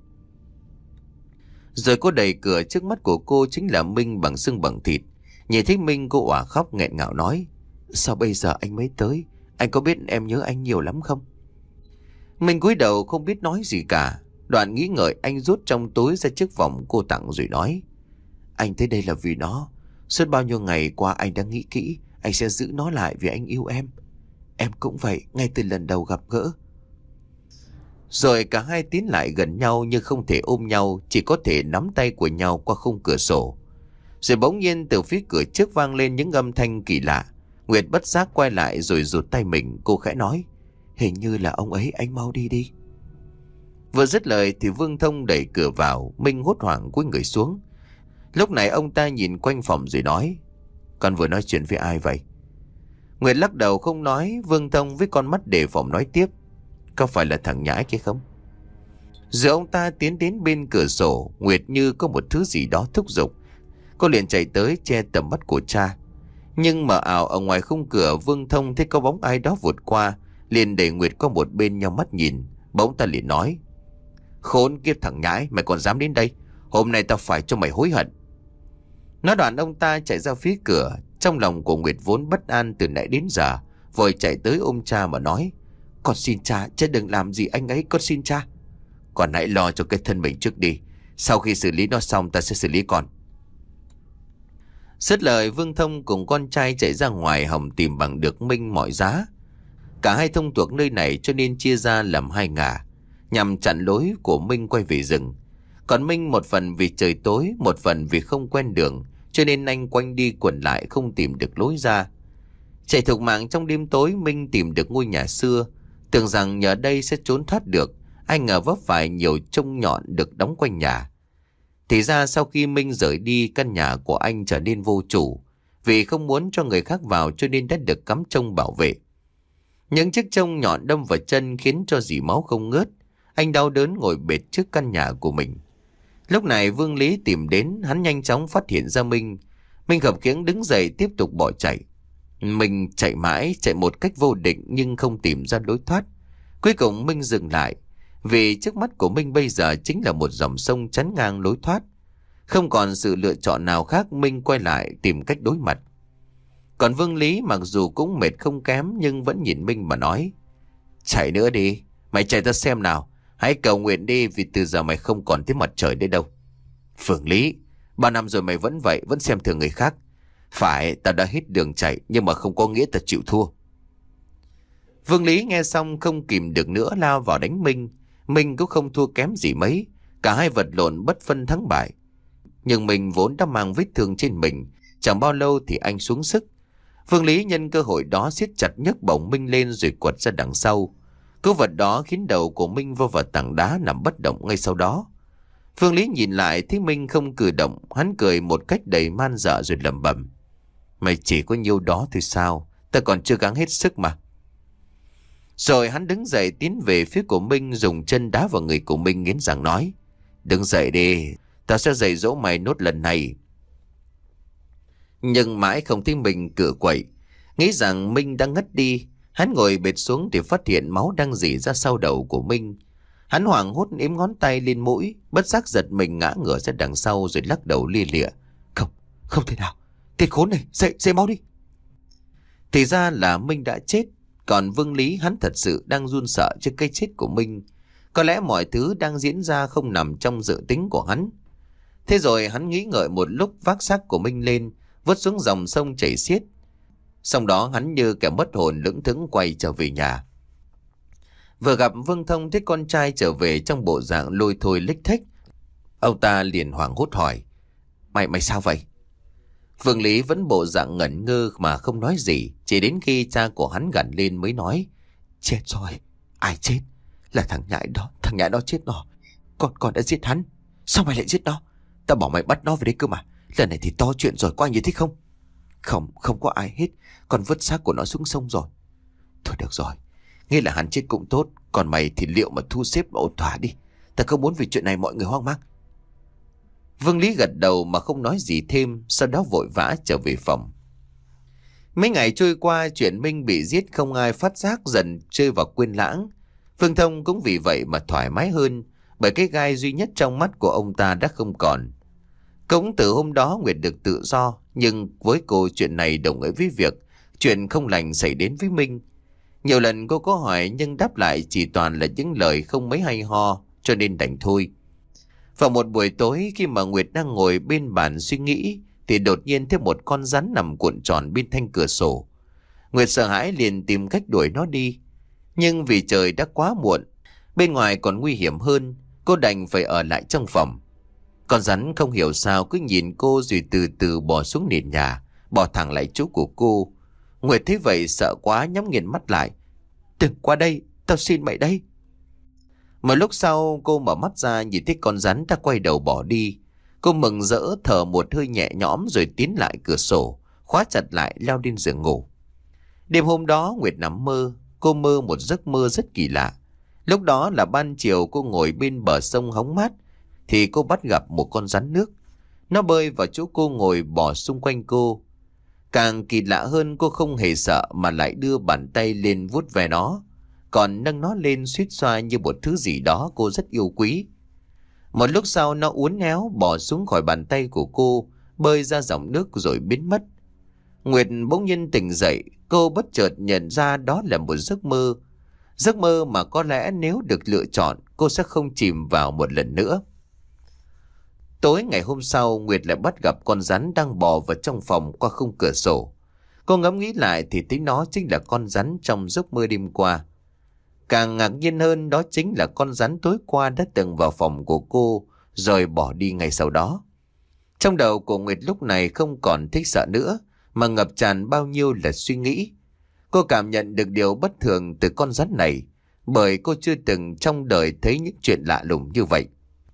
Rồi cô đẩy cửa, trước mắt của cô chính là Minh bằng xương bằng thịt. Nhìn thấy Minh, cô òa khóc nghẹn ngào nói. Sao bây giờ anh mới tới? Anh có biết em nhớ anh nhiều lắm không? Minh cúi đầu không biết nói gì cả. Đoạn nghĩ ngợi, anh rút trong túi ra chiếc vòng cô tặng rồi nói. Anh tới đây là vì nó. Suốt bao nhiêu ngày qua anh đã nghĩ kỹ, anh sẽ giữ nó lại vì anh yêu em. Em cũng vậy, ngay từ lần đầu gặp gỡ. Rồi cả hai tiến lại gần nhau nhưng không thể ôm nhau, chỉ có thể nắm tay của nhau qua khung cửa sổ. Rồi bỗng nhiên từ phía cửa trước vang lên những âm thanh kỳ lạ. Nguyệt bất giác quay lại rồi rụt tay mình, cô khẽ nói. Hình như là ông ấy, anh mau đi đi. Vừa dứt lời thì Vương Thông đẩy cửa vào. Minh hốt hoảng cúi người xuống. Lúc này ông ta nhìn quanh phòng rồi nói. Con vừa nói chuyện với ai vậy? Nguyệt lắc đầu không nói. Vương Thông với con mắt đề phòng nói tiếp. Có phải là thằng nhãi kia không? Rồi ông ta tiến đến bên cửa sổ. Nguyệt như có một thứ gì đó thúc giục. Cô liền chạy tới che tầm mắt của cha. Nhưng mờ ảo ở ngoài khung cửa, Vương Thông thấy có bóng ai đó vụt qua, liền đẩy Nguyệt qua một bên nhau mắt nhìn. Bỗng ta liền nói. Khốn kiếp thằng nhãi, mày còn dám đến đây? Hôm nay tao phải cho mày hối hận. Nói đoạn ông ta chạy ra phía cửa. Trong lòng của Nguyệt vốn bất an từ nãy đến giờ, vội chạy tới ôm cha mà nói. Con xin cha, cha đừng làm gì anh ấy, con xin cha. Con hãy lo cho cái thân mình trước đi. Sau khi xử lý nó xong ta sẽ xử lý con. Dứt lời, Vương Thông cùng con trai chạy ra ngoài hòng tìm bằng được Minh mọi giá. Cả hai thông thuộc nơi này cho nên chia ra làm hai ngả, nhằm chặn lối của Minh quay về rừng. Còn Minh một phần vì trời tối, một phần vì không quen đường, cho nên anh quanh đi quẩn lại không tìm được lối ra. Chạy thục mạng trong đêm tối, Minh tìm được ngôi nhà xưa, tưởng rằng nhờ đây sẽ trốn thoát được. Anh ngờ vấp phải nhiều trông nhọn được đóng quanh nhà. Thì ra sau khi Minh rời đi, căn nhà của anh trở nên vô chủ. Vì không muốn cho người khác vào cho nên đã được cắm trông bảo vệ. Những chiếc trông nhọn đâm vào chân khiến cho dỉ máu không ngớt. Anh đau đớn ngồi bệt trước căn nhà của mình. Lúc này Vương Lý tìm đến, hắn nhanh chóng phát hiện ra Minh. Minh khập khiễng đứng dậy tiếp tục bỏ chạy. Minh chạy mãi, chạy một cách vô định nhưng không tìm ra lối thoát. Cuối cùng Minh dừng lại. Vì trước mắt của Minh bây giờ chính là một dòng sông chắn ngang lối thoát. Không còn sự lựa chọn nào khác, Minh quay lại tìm cách đối mặt. Còn Vương Lý mặc dù cũng mệt không kém nhưng vẫn nhìn Minh mà nói. Chạy nữa đi, mày chạy ta xem nào. Hãy cầu nguyện đi vì từ giờ mày không còn thấy mặt trời đấy đâu. Vương Lý, ba năm rồi mày vẫn vậy, vẫn xem thường người khác. Phải, tao đã hết đường chạy nhưng mà không có nghĩa ta chịu thua. Vương Lý nghe xong không kìm được nữa lao vào đánh Minh. Minh cũng không thua kém gì mấy. Cả hai vật lộn bất phân thắng bại. Nhưng mình vốn đã mang vết thương trên mình. Chẳng bao lâu thì anh xuống sức. Vương Lý nhân cơ hội đó siết chặt nhấc bổng Minh lên rồi quật ra đằng sau. Cú vật đó khiến đầu của Minh vô vào tảng đá nằm bất động ngay sau đó. Vương Lý nhìn lại thấy Minh không cử động, hắn cười một cách đầy man dợ rồi lẩm bẩm: Mày chỉ có nhiêu đó thôi sao, ta còn chưa gắng hết sức mà. Rồi hắn đứng dậy tiến về phía của Minh, dùng chân đá vào người của Minh, nghiến răng nói: Đứng dậy đi, ta sẽ dạy dỗ mày nốt lần này. Nhưng mãi không thấy Minh cựa quậy. Nghĩ rằng Minh đang ngất đi, hắn ngồi bệt xuống thì phát hiện máu đang rỉ ra sau đầu của Minh. Hắn hoảng hốt ếm ngón tay lên mũi, bất giác giật mình ngã ngửa ra đằng sau rồi lắc đầu lia lịa: Không, không thể nào, tên khốn này, dậy, dậy máu đi. Thì ra là Minh đã chết, còn Vương Lý hắn thật sự đang run sợ trước cái chết của Minh. Có lẽ mọi thứ đang diễn ra không nằm trong dự tính của hắn. Thế rồi hắn nghĩ ngợi một lúc, vác xác của Minh lên, vứt xuống dòng sông chảy xiết. Sau đó hắn như kẻ mất hồn lững thững quay trở về nhà. Vừa gặp Vương Thông thấy con trai trở về trong bộ dạng lôi thôi lếch thếch, ông ta liền hoảng hốt hỏi: Mày mày sao vậy? Vương Lý vẫn bộ dạng ngẩn ngơ mà không nói gì. Chỉ đến khi cha của hắn gằn lên mới nói: Chết rồi. Ai chết? Là thằng nhãi đó. Thằng nhãi đó chết rồi. Con con đã giết hắn. Sao mày lại giết nó? Tao bảo mày bắt nó về đây cơ mà. Lần này thì to chuyện rồi, có ai như thế không? Không, không có ai hết. Con vứt xác của nó xuống sông rồi. Thôi được rồi, nghĩa là hắn chết cũng tốt. Còn mày thì liệu mà thu xếp ổn thỏa đi. Ta không muốn vì chuyện này mọi người hoang mang. Vương Lý gật đầu mà không nói gì thêm, sau đó vội vã trở về phòng. Mấy ngày trôi qua, chuyện Minh bị giết không ai phát giác dần rơi vào quên lãng. Vương Thông cũng vì vậy mà thoải mái hơn, bởi cái gai duy nhất trong mắt của ông ta đã không còn. Cũng từ hôm đó Nguyệt được tự do, nhưng với cô chuyện này đồng nghĩa với việc chuyện không lành xảy đến với Minh. Nhiều lần cô có hỏi nhưng đáp lại chỉ toàn là những lời không mấy hay ho, cho nên đành thôi. Vào một buổi tối khi mà Nguyệt đang ngồi bên bàn suy nghĩ thì đột nhiên thấy một con rắn nằm cuộn tròn bên thanh cửa sổ. Nguyệt sợ hãi liền tìm cách đuổi nó đi. Nhưng vì trời đã quá muộn, bên ngoài còn nguy hiểm hơn, cô đành phải ở lại trong phòng. Con rắn không hiểu sao cứ nhìn cô rồi từ từ bò xuống nền nhà, bò thẳng lại chỗ của cô. Nguyệt thấy vậy sợ quá nhắm nghiền mắt lại. Đừng qua đây, tao xin mày đây. Một lúc sau cô mở mắt ra nhìn thấy con rắn đã quay đầu bỏ đi. Cô mừng rỡ thở một hơi nhẹ nhõm rồi tiến lại cửa sổ, khóa chặt lại leo lên giường ngủ. Đêm hôm đó Nguyệt nằm mơ. Cô mơ một giấc mơ rất kỳ lạ. Lúc đó là ban chiều, cô ngồi bên bờ sông hóng mát thì cô bắt gặp một con rắn nước. Nó bơi vào chỗ cô ngồi, bò xung quanh cô. Càng kỳ lạ hơn, cô không hề sợ mà lại đưa bàn tay lên vuốt ve nó, còn nâng nó lên suýt xoa như một thứ gì đó cô rất yêu quý. Một lúc sau nó uốn éo bò xuống khỏi bàn tay của cô, bơi ra dòng nước rồi biến mất. Nguyệt bỗng nhiên tỉnh dậy, cô bất chợt nhận ra đó là một giấc mơ. Giấc mơ mà có lẽ nếu được lựa chọn, cô sẽ không chìm vào một lần nữa. Tối ngày hôm sau, Nguyệt lại bắt gặp con rắn đang bò vào trong phòng qua khung cửa sổ. Cô ngẫm nghĩ lại thì thấy nó chính là con rắn trong giấc mơ đêm qua. Càng ngạc nhiên hơn, đó chính là con rắn tối qua đã từng vào phòng của cô rồi bỏ đi ngay sau đó. Trong đầu của Nguyệt lúc này không còn thích sợ nữa, mà ngập tràn bao nhiêu là suy nghĩ. Cô cảm nhận được điều bất thường từ con rắn này, bởi cô chưa từng trong đời thấy những chuyện lạ lùng như vậy.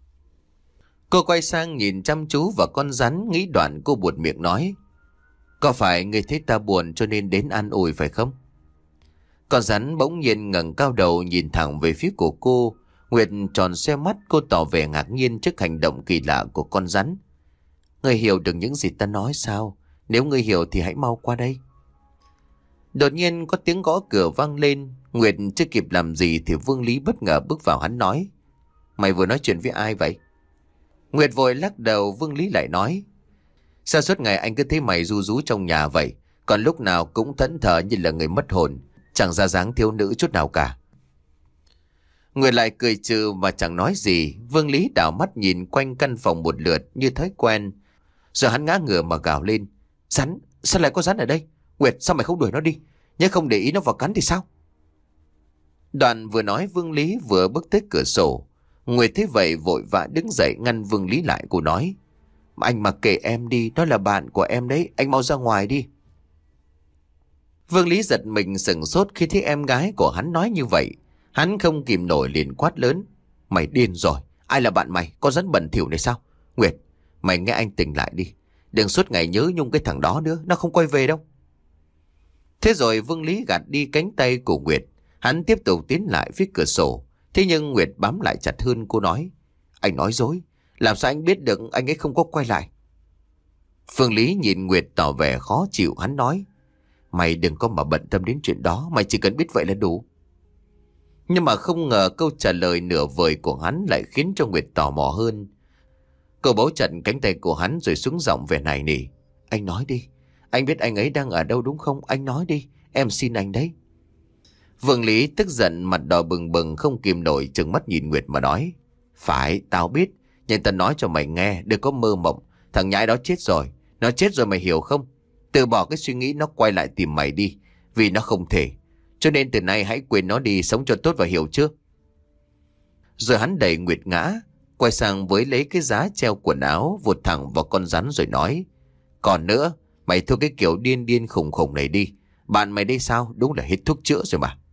Cô quay sang nhìn chăm chú vào con rắn, nghĩ đoạn cô buột miệng nói: Có phải ngươi thấy ta buồn cho nên đến an ủi phải không? Con rắn bỗng nhiên ngẩng cao đầu nhìn thẳng về phía của cô. Nguyệt tròn xoe mắt, cô tỏ vẻ ngạc nhiên trước hành động kỳ lạ của con rắn. Ngươi hiểu được những gì ta nói sao? Nếu ngươi hiểu thì hãy mau qua đây. Đột nhiên có tiếng gõ cửa vang lên. Nguyệt chưa kịp làm gì thì Vương Lý bất ngờ bước vào. Hắn nói: Mày vừa nói chuyện với ai vậy? Nguyệt vội lắc đầu. Vương Lý lại nói: Sao suốt ngày anh cứ thấy mày ru rú trong nhà vậy? Còn lúc nào cũng thẫn thờ như là người mất hồn, chẳng ra dáng thiếu nữ chút nào cả. Nguyệt lại cười trừ mà chẳng nói gì. Vương Lý đảo mắt nhìn quanh căn phòng một lượt như thói quen, rồi hắn ngã ngửa mà gào lên: Rắn? Sao lại có rắn ở đây? Nguyệt, sao mày không đuổi nó đi? Nhớ không để ý nó vào cắn thì sao? Đoạn vừa nói Vương Lý vừa bước tới cửa sổ. Nguyệt thấy vậy vội vã đứng dậy ngăn Vương Lý lại. Cô nói: Anh mặc kệ em đi, nó là bạn của em đấy, anh mau ra ngoài đi. Vương Lý giật mình sửng sốt khi thấy em gái của hắn nói như vậy. Hắn không kìm nổi liền quát lớn. Mày điên rồi, ai là bạn mày, con rắn bẩn thỉu này sao? Nguyệt, mày nghe anh tỉnh lại đi. Đừng suốt ngày nhớ nhung cái thằng đó nữa, nó không quay về đâu. Thế rồi Vương Lý gạt đi cánh tay của Nguyệt. Hắn tiếp tục tiến lại phía cửa sổ. Thế nhưng Nguyệt bám lại chặt hơn. Cô nói, anh nói dối, làm sao anh biết được anh ấy không có quay lại? Vương Lý nhìn Nguyệt tỏ vẻ khó chịu. Hắn nói, mày đừng có mà bận tâm đến chuyện đó, mày chỉ cần biết vậy là đủ. Nhưng mà không ngờ câu trả lời nửa vời của hắn lại khiến cho Nguyệt tò mò hơn. Cô bấu chặt cánh tay của hắn rồi xuống giọng vẻ này nỉ. Anh nói đi, anh biết anh ấy đang ở đâu đúng không? Anh nói đi, em xin anh đấy. Vương Lý tức giận, mặt đỏ bừng bừng, không kìm nổi, trừng mắt nhìn Nguyệt mà nói. Phải, tao biết, nhưng tao nói cho mày nghe, đừng có mơ mộng. Thằng nhãi đó chết rồi, nó chết rồi, mày hiểu không? Từ bỏ cái suy nghĩ nó quay lại tìm mày đi, vì nó không thể. Cho nên từ nay hãy quên nó đi, sống cho tốt và hiểu chưa? Rồi hắn đẩy Nguyệt ngã, quay sang với lấy cái giá treo quần áo, vụt thẳng vào con rắn rồi nói. Còn nữa, mày thôi cái kiểu điên điên khùng khùng này đi. Bạn mày đây sao? Đúng là hết thuốc chữa rồi mà.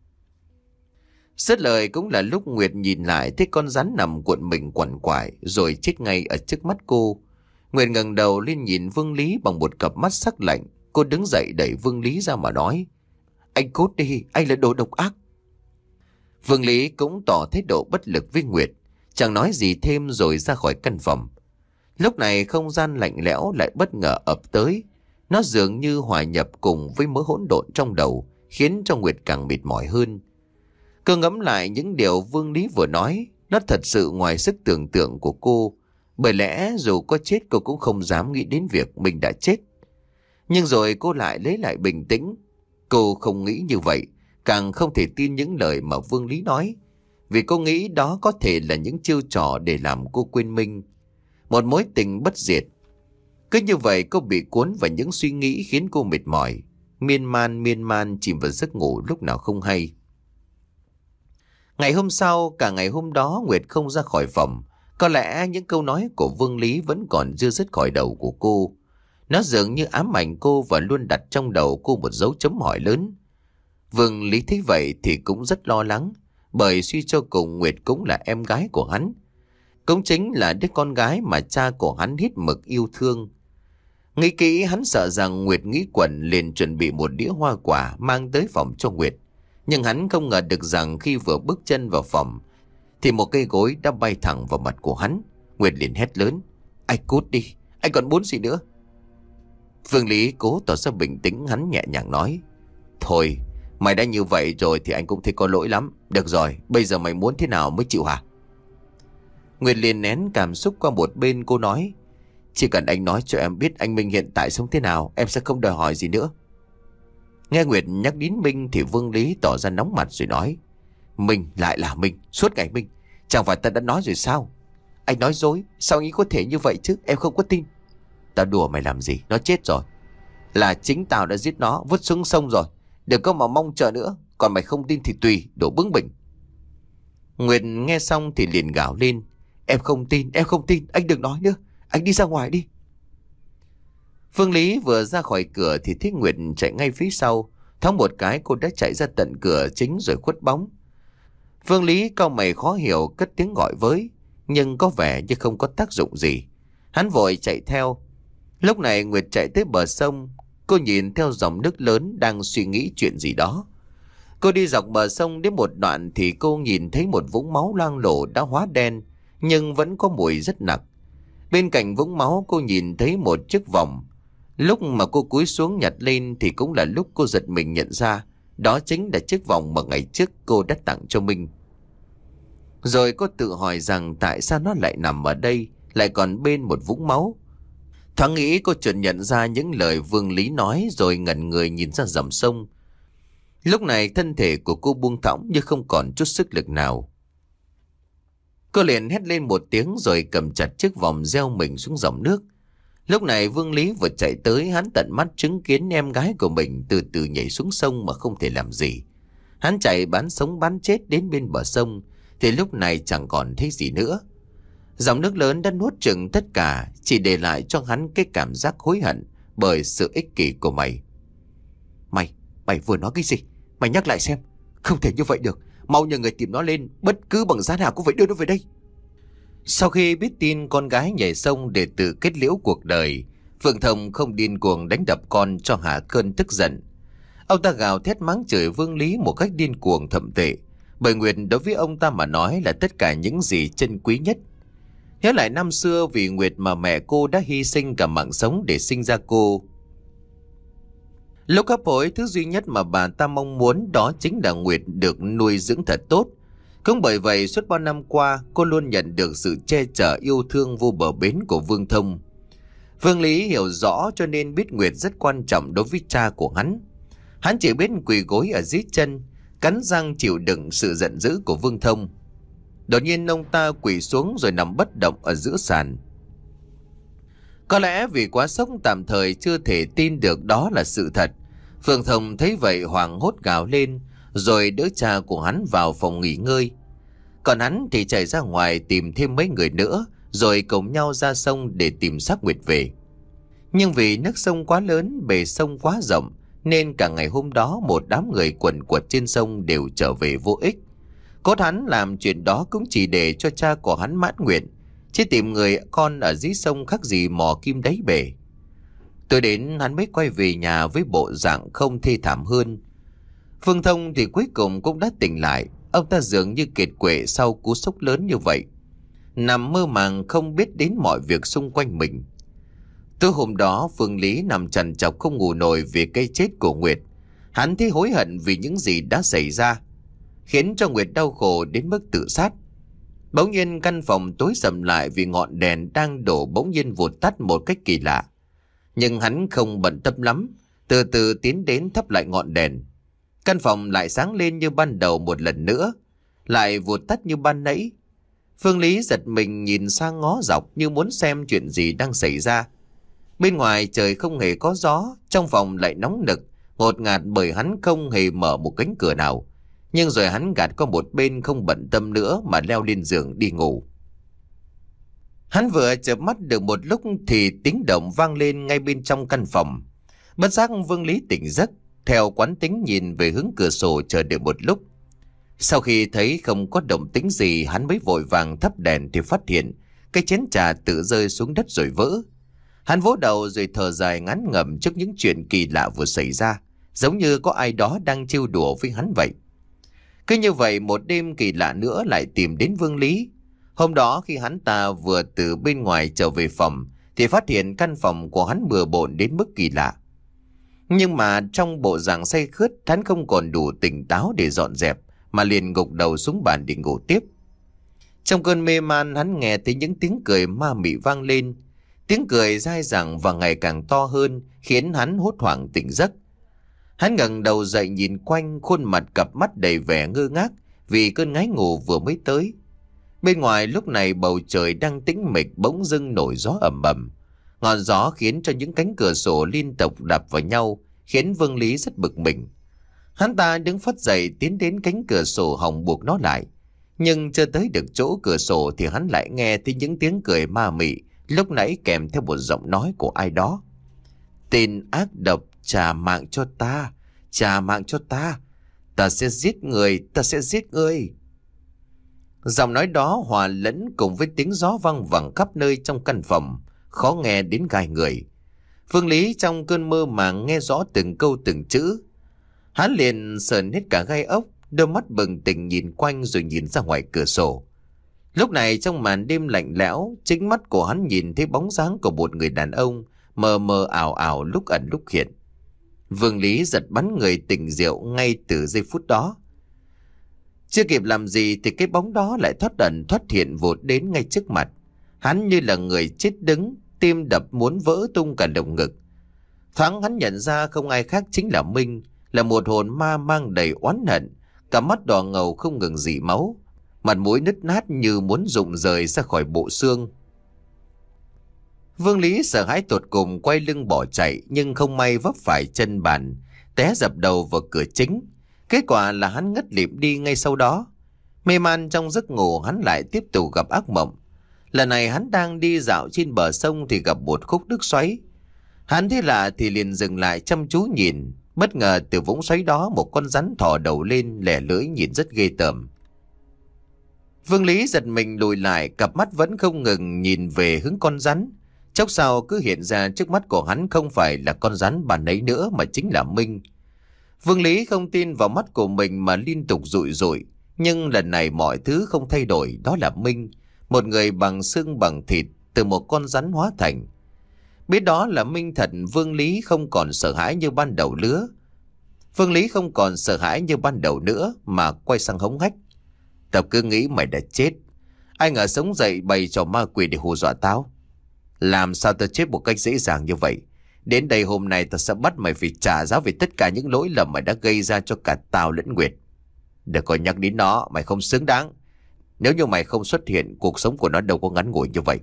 Dứt lời cũng là lúc Nguyệt nhìn lại thấy con rắn nằm cuộn mình quằn quại rồi chết ngay ở trước mắt cô. Nguyệt ngẩng đầu lên nhìn Vương Lý bằng một cặp mắt sắc lạnh. Cô đứng dậy đẩy Vương Lý ra mà nói. Anh cút đi, anh là đồ độc ác. Vương Lý cũng tỏ thái độ bất lực với Nguyệt, chẳng nói gì thêm rồi ra khỏi căn phòng. Lúc này không gian lạnh lẽo lại bất ngờ ập tới. Nó dường như hòa nhập cùng với mớ hỗn độn trong đầu, khiến cho Nguyệt càng mệt mỏi hơn. Cô ngẫm lại những điều Vương Lý vừa nói, nó thật sự ngoài sức tưởng tượng của cô. Bởi lẽ dù có chết cô cũng không dám nghĩ đến việc mình đã chết. Nhưng rồi cô lại lấy lại bình tĩnh. Cô không nghĩ như vậy, càng không thể tin những lời mà Vương Lý nói. Vì cô nghĩ đó có thể là những chiêu trò để làm cô quên mình. Một mối tình bất diệt. Cứ như vậy cô bị cuốn vào những suy nghĩ khiến cô mệt mỏi. Miên man miên man chìm vào giấc ngủ lúc nào không hay. Ngày hôm sau, cả ngày hôm đó Nguyệt không ra khỏi phòng. Có lẽ những câu nói của Vương Lý vẫn còn chưa dứt khỏi đầu của cô. Nó dường như ám ảnh cô và luôn đặt trong đầu cô một dấu chấm hỏi lớn. Vương Lý thấy vậy thì cũng rất lo lắng. Bởi suy cho cùng Nguyệt cũng là em gái của hắn. Cũng chính là đứa con gái mà cha của hắn hết mực yêu thương. Nghĩ kỹ hắn sợ rằng Nguyệt nghĩ quẩn liền chuẩn bị một đĩa hoa quả mang tới phòng cho Nguyệt. Nhưng hắn không ngờ được rằng khi vừa bước chân vào phòng thì một cây gối đã bay thẳng vào mặt của hắn. Nguyệt liền hét lớn. Anh cút đi, anh còn muốn gì nữa? Vương Lý cố tỏ ra bình tĩnh, hắn nhẹ nhàng nói. Thôi, mày đã như vậy rồi thì anh cũng thấy có lỗi lắm. Được rồi, bây giờ mày muốn thế nào mới chịu hả? Nguyệt liền nén cảm xúc qua một bên, cô nói. Chỉ cần anh nói cho em biết anh Minh hiện tại sống thế nào, em sẽ không đòi hỏi gì nữa. Nghe Nguyệt nhắc đến Minh thì Vương Lý tỏ ra nóng mặt rồi nói. Minh lại là Minh, suốt ngày Minh. Chẳng phải ta đã nói rồi sao? Anh nói dối, sao anh ấy có thể như vậy chứ? Em không có tin. Tao đùa mày làm gì, nó chết rồi. Là chính tao đã giết nó, vứt xuống sông rồi. Đừng có mà mong chờ nữa. Còn mày không tin thì tùy, đổ bướng bỉnh. Nguyệt nghe xong thì liền gào lên. Em không tin, em không tin, anh đừng nói nữa. Anh đi ra ngoài đi. Vương Lý vừa ra khỏi cửa thì thấy Nguyệt chạy ngay phía sau. Thoáng một cái cô đã chạy ra tận cửa chính rồi khuất bóng. Vương Lý cau mày khó hiểu cất tiếng gọi với. Nhưng có vẻ như không có tác dụng gì. Hắn vội chạy theo. Lúc này Nguyệt chạy tới bờ sông. Cô nhìn theo dòng nước lớn đang suy nghĩ chuyện gì đó. Cô đi dọc bờ sông đến một đoạn thì cô nhìn thấy một vũng máu loang lổ đã hóa đen. Nhưng vẫn có mùi rất nặng. Bên cạnh vũng máu cô nhìn thấy một chiếc vòng. Lúc mà cô cúi xuống nhặt lên thì cũng là lúc cô giật mình nhận ra đó chính là chiếc vòng mà ngày trước cô đã tặng cho mình. Rồi cô tự hỏi rằng tại sao nó lại nằm ở đây, lại còn bên một vũng máu. Thoáng nghĩ cô chợt nhận ra những lời Vương Lý nói rồi ngẩn người nhìn ra dòng sông. Lúc này thân thể của cô buông thõng như không còn chút sức lực nào. Cô liền hét lên một tiếng rồi cầm chặt chiếc vòng gieo mình xuống dòng nước. Lúc này Vương Lý vừa chạy tới, hắn tận mắt chứng kiến em gái của mình từ từ nhảy xuống sông mà không thể làm gì. Hắn chạy bán sống bán chết đến bên bờ sông thì lúc này chẳng còn thấy gì nữa. Dòng nước lớn đã nuốt chửng tất cả, chỉ để lại cho hắn cái cảm giác hối hận bởi sự ích kỷ của mày. Mày, Mày vừa nói cái gì? Mày nhắc lại xem. Không thể như vậy được. Mau nhờ người tìm nó lên, bất cứ bằng giá nào cũng phải đưa nó về đây. Sau khi biết tin con gái nhảy sông để tự kết liễu cuộc đời, Vương Thông không điên cuồng đánh đập con cho hạ cơn tức giận. Ông ta gào thét mắng chửi Vương Lý một cách điên cuồng thậm tệ, bởi Nguyệt đối với ông ta mà nói là tất cả những gì chân quý nhất. Nhớ lại năm xưa vì Nguyệt mà mẹ cô đã hy sinh cả mạng sống để sinh ra cô. Lúc hấp hối, thứ duy nhất mà bà ta mong muốn đó chính là Nguyệt được nuôi dưỡng thật tốt. Cũng bởi vậy suốt bao năm qua cô luôn nhận được sự che chở yêu thương vô bờ bến của Vương Thông. Vương Lý hiểu rõ cho nên biết Nguyệt rất quan trọng đối với cha của hắn. Hắn chỉ biết quỳ gối ở dưới chân, cắn răng chịu đựng sự giận dữ của Vương Thông. Đột nhiên ông ta quỳ xuống rồi nằm bất động ở giữa sàn. Có lẽ vì quá sốc tạm thời chưa thể tin được đó là sự thật, Vương Thông thấy vậy hoảng hốt gào lên, rồi đỡ cha của hắn vào phòng nghỉ ngơi. Còn hắn thì chạy ra ngoài tìm thêm mấy người nữa, rồi cùng nhau ra sông để tìm xác Nguyệt về. Nhưng vì nước sông quá lớn, bề sông quá rộng, nên cả ngày hôm đó một đám người quần quật trên sông đều trở về vô ích. Cốt hắn làm chuyện đó cũng chỉ để cho cha của hắn mãn nguyện, chứ tìm người con ở dưới sông khác gì mò kim đáy bể. Tôi đến hắn mới quay về nhà với bộ dạng không thê thảm hơn. Vương Thông thì cuối cùng cũng đã tỉnh lại. Ông ta dường như kiệt quệ sau cú sốc lớn như vậy, nằm mơ màng không biết đến mọi việc xung quanh mình. Tối hôm đó Phương Lý nằm trằn trọc không ngủ nổi vì cái chết của Nguyệt. Hắn thấy hối hận vì những gì đã xảy ra, khiến cho Nguyệt đau khổ đến mức tự sát. Bỗng nhiên căn phòng tối sầm lại vì ngọn đèn đang đổ bỗng nhiên vụt tắt một cách kỳ lạ. Nhưng hắn không bận tâm lắm, từ từ tiến đến thắp lại ngọn đèn. Căn phòng lại sáng lên như ban đầu một lần nữa, lại vụt tắt như ban nãy. Phương Lý giật mình nhìn sang ngó dọc như muốn xem chuyện gì đang xảy ra. Bên ngoài trời không hề có gió, trong phòng lại nóng nực, ngột ngạt bởi hắn không hề mở một cánh cửa nào. Nhưng rồi hắn gạt qua một bên không bận tâm nữa mà leo lên giường đi ngủ. Hắn vừa chợp mắt được một lúc thì tiếng động vang lên ngay bên trong căn phòng. Bất giác Vương Lý tỉnh giấc, theo quán tính nhìn về hướng cửa sổ chờ đợi một lúc. Sau khi thấy không có động tĩnh gì, hắn mới vội vàng thắp đèn thì phát hiện cái chén trà tự rơi xuống đất rồi vỡ. Hắn vỗ đầu rồi thở dài ngán ngẩm trước những chuyện kỳ lạ vừa xảy ra, giống như có ai đó đang trêu đùa với hắn vậy. Cứ như vậy một đêm kỳ lạ nữa lại tìm đến Vương Lý. Hôm đó khi hắn ta vừa từ bên ngoài trở về phòng thì phát hiện căn phòng của hắn bừa bộn đến mức kỳ lạ. Nhưng mà trong bộ dạng say khướt, hắn không còn đủ tỉnh táo để dọn dẹp mà liền gục đầu xuống bàn để ngủ tiếp. Trong cơn mê man, hắn nghe thấy những tiếng cười ma mị vang lên. Tiếng cười dai dẳng và ngày càng to hơn khiến hắn hốt hoảng tỉnh giấc. Hắn ngẩng đầu dậy nhìn quanh, khuôn mặt cặp mắt đầy vẻ ngơ ngác vì cơn ngáy ngủ vừa mới tới. Bên ngoài lúc này bầu trời đang tĩnh mịch, bỗng dưng nổi gió ầm ầm. Ngọn gió khiến cho những cánh cửa sổ liên tục đập vào nhau, khiến Vương Lý rất bực mình. Hắn ta đứng phắt dậy tiến đến cánh cửa sổ hòng buộc nó lại. Nhưng chưa tới được chỗ cửa sổ thì hắn lại nghe thấy những tiếng cười ma mị, lúc nãy kèm theo một giọng nói của ai đó. Tên ác độc, trả mạng cho ta, trả mạng cho ta, ta sẽ giết người, ta sẽ giết người. Giọng nói đó hòa lẫn cùng với tiếng gió văng vẳng khắp nơi trong căn phòng, khó nghe đến gai người. Vương Lý trong cơn mơ màng nghe rõ từng câu từng chữ. Hắn liền sờn hết cả gai ốc, đôi mắt bừng tỉnh nhìn quanh rồi nhìn ra ngoài cửa sổ. Lúc này trong màn đêm lạnh lẽo, chính mắt của hắn nhìn thấy bóng dáng của một người đàn ông mờ mờ ảo ảo lúc ẩn lúc hiện. Vương Lý giật bắn người tỉnh rượu ngay từ giây phút đó. Chưa kịp làm gì thì cái bóng đó lại thoát ẩn thoát hiện vụt đến ngay trước mặt. Hắn như là người chết đứng, tim đập muốn vỡ tung cả lồng ngực. Thoáng hắn nhận ra không ai khác chính là Minh, là một hồn ma mang đầy oán hận, cả mắt đỏ ngầu không ngừng rỉ máu, mặt mũi nứt nát như muốn rụng rời ra khỏi bộ xương. Vương Lý sợ hãi tột cùng quay lưng bỏ chạy, nhưng không may vấp phải chân bàn, té dập đầu vào cửa chính. Kết quả là hắn ngất lịm đi ngay sau đó. Mê man trong giấc ngủ, hắn lại tiếp tục gặp ác mộng. Lần này hắn đang đi dạo trên bờ sông thì gặp một khúc nước xoáy. Hắn thấy lạ thì liền dừng lại chăm chú nhìn. Bất ngờ từ vũng xoáy đó một con rắn thò đầu lên, lẻ lưỡi nhìn rất ghê tởm. Vương Lý giật mình lùi lại, cặp mắt vẫn không ngừng nhìn về hướng con rắn. Chốc sau cứ hiện ra trước mắt của hắn không phải là con rắn bà nấy nữa mà chính là Minh. Vương Lý không tin vào mắt của mình mà liên tục dụi dụi. Nhưng lần này mọi thứ không thay đổi, đó là Minh, một người bằng xương bằng thịt, từ một con rắn hóa thành. Biết đó là Minh thật, Vương Lý không còn sợ hãi như ban đầu nữa. Vương Lý không còn sợ hãi như ban đầu nữa mà quay sang hống hách. Tao cứ nghĩ mày đã chết, ai ngờ sống dậy bày trò ma quỷ để hù dọa tao. Làm sao tao chết một cách dễ dàng như vậy? Đến đây hôm nay tao sẽ bắt mày phải trả giá về tất cả những lỗi lầm mày đã gây ra cho cả tao lẫn Nguyệt. Đừng có nhắc đến nó, mày không xứng đáng. Nếu như mày không xuất hiện, cuộc sống của nó đâu có ngắn ngủi như vậy.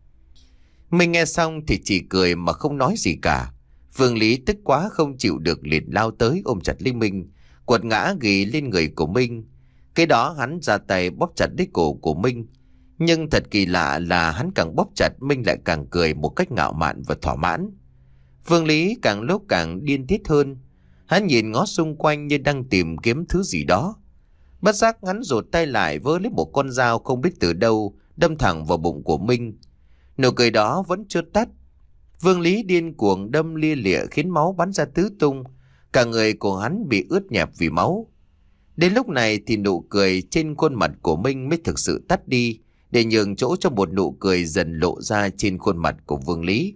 Mình nghe xong thì chỉ cười mà không nói gì cả. Vương Lý tức quá không chịu được liền lao tới ôm chặt lấy Minh, quật ngã ghì lên người của Minh. Cái đó hắn ra tay bóp chặt lấy cổ của Minh. Nhưng thật kỳ lạ là hắn càng bóp chặt, Minh lại càng cười một cách ngạo mạn và thỏa mãn. Vương Lý càng lúc càng điên tiết hơn. Hắn nhìn ngó xung quanh như đang tìm kiếm thứ gì đó. Bất giác hắn rụt tay lại vớ lấy một con dao không biết từ đâu, đâm thẳng vào bụng của Minh. Nụ cười đó vẫn chưa tắt. Vương Lý điên cuồng đâm lia lịa khiến máu bắn ra tứ tung. Cả người của hắn bị ướt nhẹp vì máu. Đến lúc này thì nụ cười trên khuôn mặt của Minh mới thực sự tắt đi, để nhường chỗ cho một nụ cười dần lộ ra trên khuôn mặt của Vương Lý.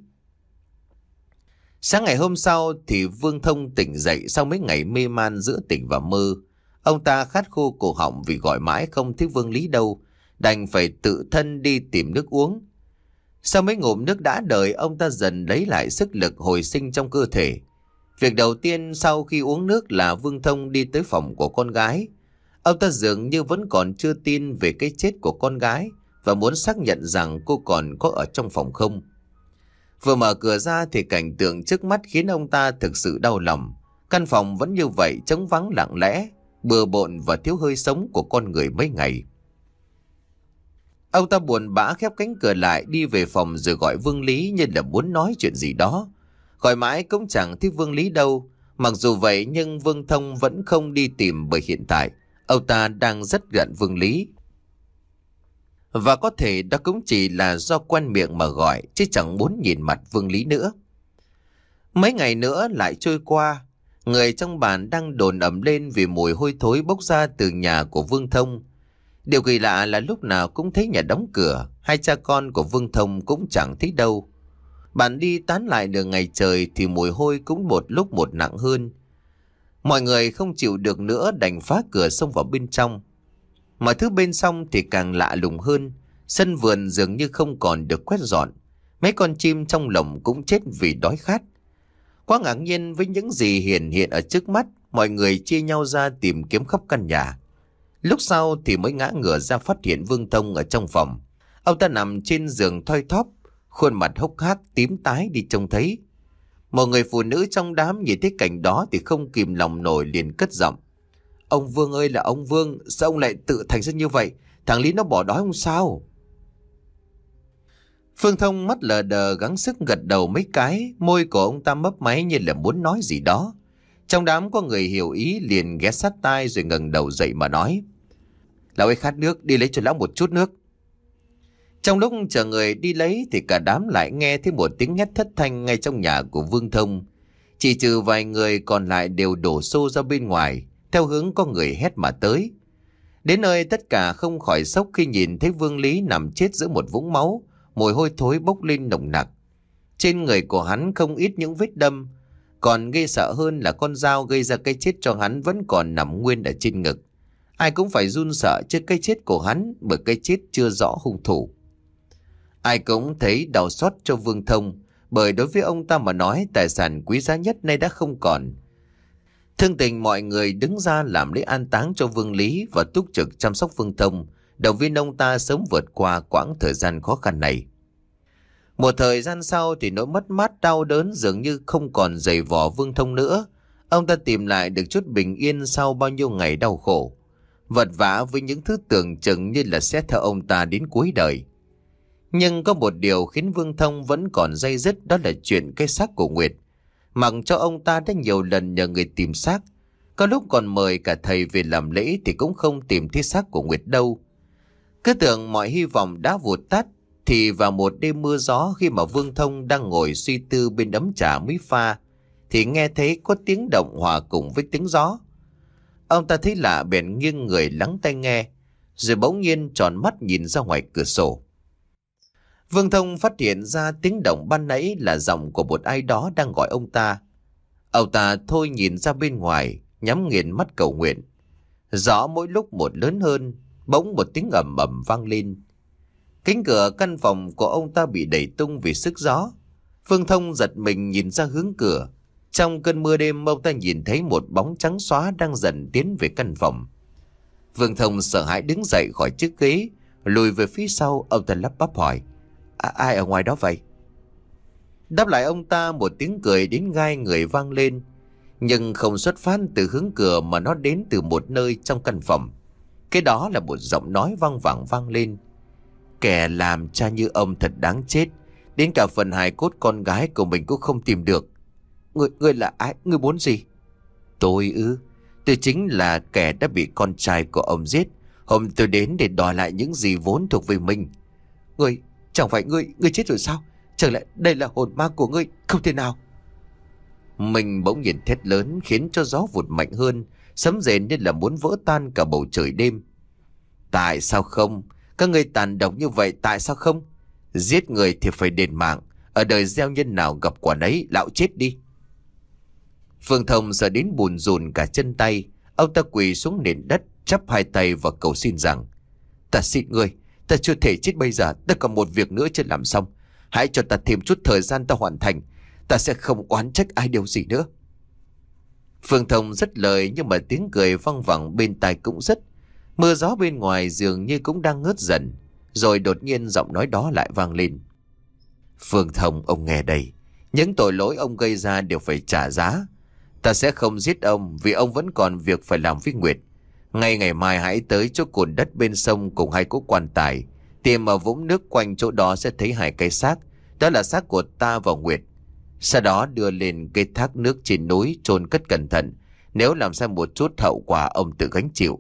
Sáng ngày hôm sau thì Vương Thông tỉnh dậy sau mấy ngày mê man giữa tỉnh và mơ. Ông ta khát khô cổ họng vì gọi mãi không thấy Vương Lý đâu, đành phải tự thân đi tìm nước uống. Sau mấy ngụm nước đã đời, ông ta dần lấy lại sức lực hồi sinh trong cơ thể. Việc đầu tiên sau khi uống nước là Vương Thông đi tới phòng của con gái. Ông ta dường như vẫn còn chưa tin về cái chết của con gái và muốn xác nhận rằng cô còn có ở trong phòng không. Vừa mở cửa ra thì cảnh tượng trước mắt khiến ông ta thực sự đau lòng. Căn phòng vẫn như vậy, trống vắng lặng lẽ, bừa bộn và thiếu hơi sống của con người mấy ngày. Ông ta buồn bã khép cánh cửa lại, đi về phòng rồi gọi Vương Lý như là muốn nói chuyện gì đó. Gọi mãi cũng chẳng thấy Vương Lý đâu. Mặc dù vậy nhưng Vương Thông vẫn không đi tìm, bởi hiện tại ông ta đang rất giận Vương Lý. Và có thể đó cũng chỉ là do quen miệng mà gọi, chứ chẳng muốn nhìn mặt Vương Lý nữa. Mấy ngày nữa lại trôi qua. Người trong bản đang đồn ầm lên vì mùi hôi thối bốc ra từ nhà của Vương Thông. Điều kỳ lạ là lúc nào cũng thấy nhà đóng cửa, hai cha con của Vương Thông cũng chẳng thấy đâu. Bạn đi tán lại nửa ngày trời thì mùi hôi cũng một lúc một nặng hơn. Mọi người không chịu được nữa đành phá cửa xông vào bên trong. Mọi thứ bên trong thì càng lạ lùng hơn. Sân vườn dường như không còn được quét dọn. Mấy con chim trong lồng cũng chết vì đói khát. Quá ngạc nhiên với những gì hiện hiện ở trước mắt, mọi người chia nhau ra tìm kiếm khắp căn nhà. Lúc sau thì mới ngã ngửa ra phát hiện Vương Thông ở trong phòng. Ông ta nằm trên giường thoi thóp, khuôn mặt hốc hác tím tái đi trông thấy. Một người phụ nữ trong đám nhìn thấy cảnh đó thì không kìm lòng nổi liền cất giọng. Ông Vương ơi là ông Vương, sao ông lại tự thành ra như vậy? Thằng Lý nó bỏ đói không sao? Phương Thông mắt lờ đờ gắng sức gật đầu mấy cái, môi của ông ta mấp máy như là muốn nói gì đó. Trong đám có người hiểu ý liền ghé sát tai rồi ngẩng đầu dậy mà nói. Lão ấy khát nước, đi lấy cho lão một chút nước. Trong lúc chờ người đi lấy thì cả đám lại nghe thấy một tiếng hét thất thanh ngay trong nhà của Vương Thông. Chỉ trừ vài người còn lại đều đổ xô ra bên ngoài, theo hướng có người hét mà tới. Đến nơi tất cả không khỏi sốc khi nhìn thấy Vương Lý nằm chết giữa một vũng máu, mùi hôi thối bốc lên nồng nặc. Trên người của hắn không ít những vết đâm, còn ghê sợ hơn là con dao gây ra cái chết cho hắn vẫn còn nằm nguyên ở trên ngực. Ai cũng phải run sợ trước cái chết của hắn, bởi cái chết chưa rõ hung thủ. Ai cũng thấy đau xót cho Vương Thông, bởi đối với ông ta mà nói tài sản quý giá nhất nay đã không còn. Thương tình mọi người đứng ra làm lễ an táng cho Vương Lý và túc trực chăm sóc Vương Thông, động viên ông ta sớm vượt qua quãng thời gian khó khăn này. Một thời gian sau thì nỗi mất mát đau đớn dường như không còn dày vò Vương Thông nữa. Ông ta tìm lại được chút bình yên sau bao nhiêu ngày đau khổ, vật vã với những thứ tưởng chừng như là sẽ theo ông ta đến cuối đời. Nhưng có một điều khiến Vương Thông vẫn còn day dứt, đó là chuyện cái xác của Nguyệt. Mặc cho ông ta đã nhiều lần nhờ người tìm xác. Có lúc còn mời cả thầy về làm lễ thì cũng không tìm thấy xác của Nguyệt đâu. Cứ tưởng mọi hy vọng đã vụt tắt, thì vào một đêm mưa gió, khi mà Vương Thông đang ngồi suy tư bên ấm trà mới pha, thì nghe thấy có tiếng động hòa cùng với tiếng gió. Ông ta thấy lạ bèn nghiêng người lắng tai nghe, rồi bỗng nhiên tròn mắt nhìn ra ngoài cửa sổ. Vương Thông phát hiện ra tiếng động ban nãy là giọng của một ai đó đang gọi ông ta. Ông ta thôi nhìn ra bên ngoài, nhắm nghiền mắt cầu nguyện. Gió mỗi lúc một lớn hơn, bỗng một tiếng ầm ầm vang lên. Cánh cửa căn phòng của ông ta bị đẩy tung vì sức gió. Vương Thông giật mình nhìn ra hướng cửa. Trong cơn mưa đêm, ông ta nhìn thấy một bóng trắng xóa đang dần tiến về căn phòng. Vương Thông sợ hãi đứng dậy khỏi chiếc ghế, lùi về phía sau. Ông ta lắp bắp hỏi: à, ai ở ngoài đó vậy? Đáp lại ông ta một tiếng cười đến gai người vang lên, nhưng không xuất phát từ hướng cửa mà nó đến từ một nơi trong căn phòng. Cái đó là một giọng nói vang vẳng vang lên: kẻ làm cha như ông thật đáng chết, đến cả phần hài cốt con gái của mình cũng không tìm được. Ngươi, ngươi là ai? Ngươi muốn gì? Tôi ư? Tôi chính là kẻ đã bị con trai của ông giết. Hôm tôi đến để đòi lại những gì vốn thuộc về mình. Ngươi, chẳng phải ngươi, ngươi chết rồi sao? Chẳng lẽ đây là hồn ma của ngươi? Không thể nào. Mình bỗng nhìn thét lớn khiến cho gió vụt mạnh hơn, sấm rền như là muốn vỡ tan cả bầu trời đêm. Tại sao không? Các ngươi tàn độc như vậy tại sao không? Giết người thì phải đền mạng. Ở đời gieo nhân nào gặp quả nấy, lão chết đi. Vương Thông sợ đến bùn rùn cả chân tay. Ông ta quỳ xuống nền đất, chắp hai tay và cầu xin rằng: ta xin ngươi, ta chưa thể chết bây giờ, ta còn một việc nữa chưa làm xong. Hãy cho ta thêm chút thời gian ta hoàn thành. Ta sẽ không oán trách ai điều gì nữa. Vương Thông rất lời, nhưng mà tiếng cười văng vẳng bên tai cũng rất. Mưa gió bên ngoài dường như cũng đang ngớt dần. Rồi đột nhiên giọng nói đó lại vang lên: Vương Thông, ông nghe đây. Những tội lỗi ông gây ra đều phải trả giá. Ta sẽ không giết ông vì ông vẫn còn việc phải làm với Nguyệt. Ngay ngày mai hãy tới chỗ cồn đất bên sông cùng hai cỗ quan tài. Tìm ở vũng nước quanh chỗ đó sẽ thấy hai cái xác. Đó là xác của ta và Nguyệt. Sau đó đưa lên cái thác nước trên núi chôn cất cẩn thận. Nếu làm sai một chút hậu quả ông tự gánh chịu.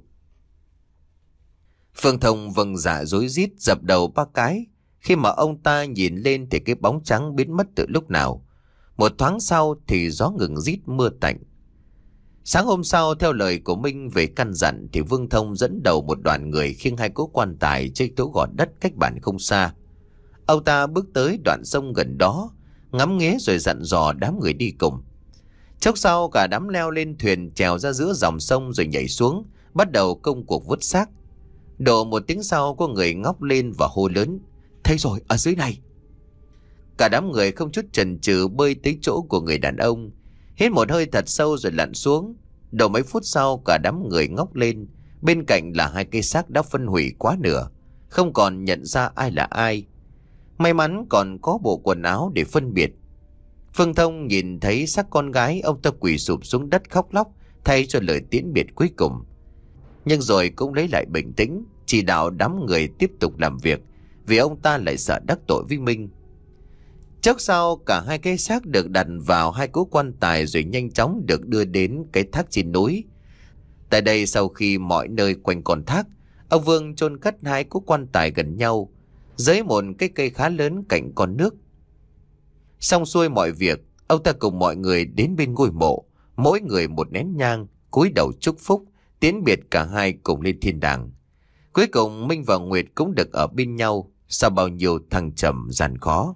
Phương Thông vâng dạ rối rít dập đầu ba cái. Khi mà ông ta nhìn lên thì cái bóng trắng biến mất từ lúc nào. Một thoáng sau thì gió ngừng rít, mưa tạnh. Sáng hôm sau, theo lời của Minh về căn dặn, thì Vương Thông dẫn đầu một đoàn người khiêng hai cỗ quan tài trên chỗ gò đất cách bản không xa. Ông ta bước tới đoạn sông gần đó, ngắm nghía rồi dặn dò đám người đi cùng. Chốc sau cả đám leo lên thuyền, trèo ra giữa dòng sông rồi nhảy xuống, bắt đầu công cuộc vớt xác. Độ một tiếng sau, có người ngóc lên và hô lớn: thấy rồi, ở dưới này. Cả đám người không chút chần chừ bơi tới chỗ của người đàn ông, hít một hơi thật sâu rồi lặn xuống. Đầu mấy phút sau, cả đám người ngóc lên. Bên cạnh là hai cây xác đã phân hủy quá nửa, không còn nhận ra ai là ai. May mắn còn có bộ quần áo để phân biệt. Phương Thông nhìn thấy xác con gái, ông ta quỳ sụp xuống đất khóc lóc thay cho lời tiễn biệt cuối cùng. Nhưng rồi cũng lấy lại bình tĩnh, chỉ đạo đám người tiếp tục làm việc, vì ông ta lại sợ đắc tội với Minh. Chốc sau, cả hai cái xác được đặt vào hai cỗ quan tài rồi nhanh chóng được đưa đến cái thác trên núi. Tại đây, sau khi mọi nơi quanh con thác, ông Vương chôn cất hai cỗ quan tài gần nhau, dưới một cái cây khá lớn cạnh con nước. Xong xuôi mọi việc, ông ta cùng mọi người đến bên ngôi mộ, mỗi người một nén nhang, cúi đầu chúc phúc, tiễn biệt cả hai cùng lên thiên đàng. Cuối cùng Minh và Nguyệt cũng được ở bên nhau sau bao nhiêu thăng trầm gian khó.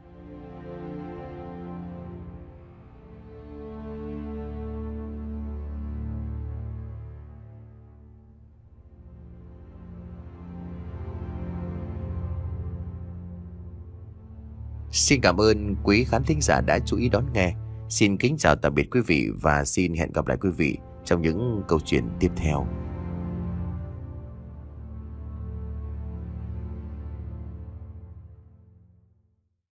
Xin cảm ơn quý khán thính giả đã chú ý đón nghe. Xin kính chào tạm biệt quý vị và xin hẹn gặp lại quý vị trong những câu chuyện tiếp theo.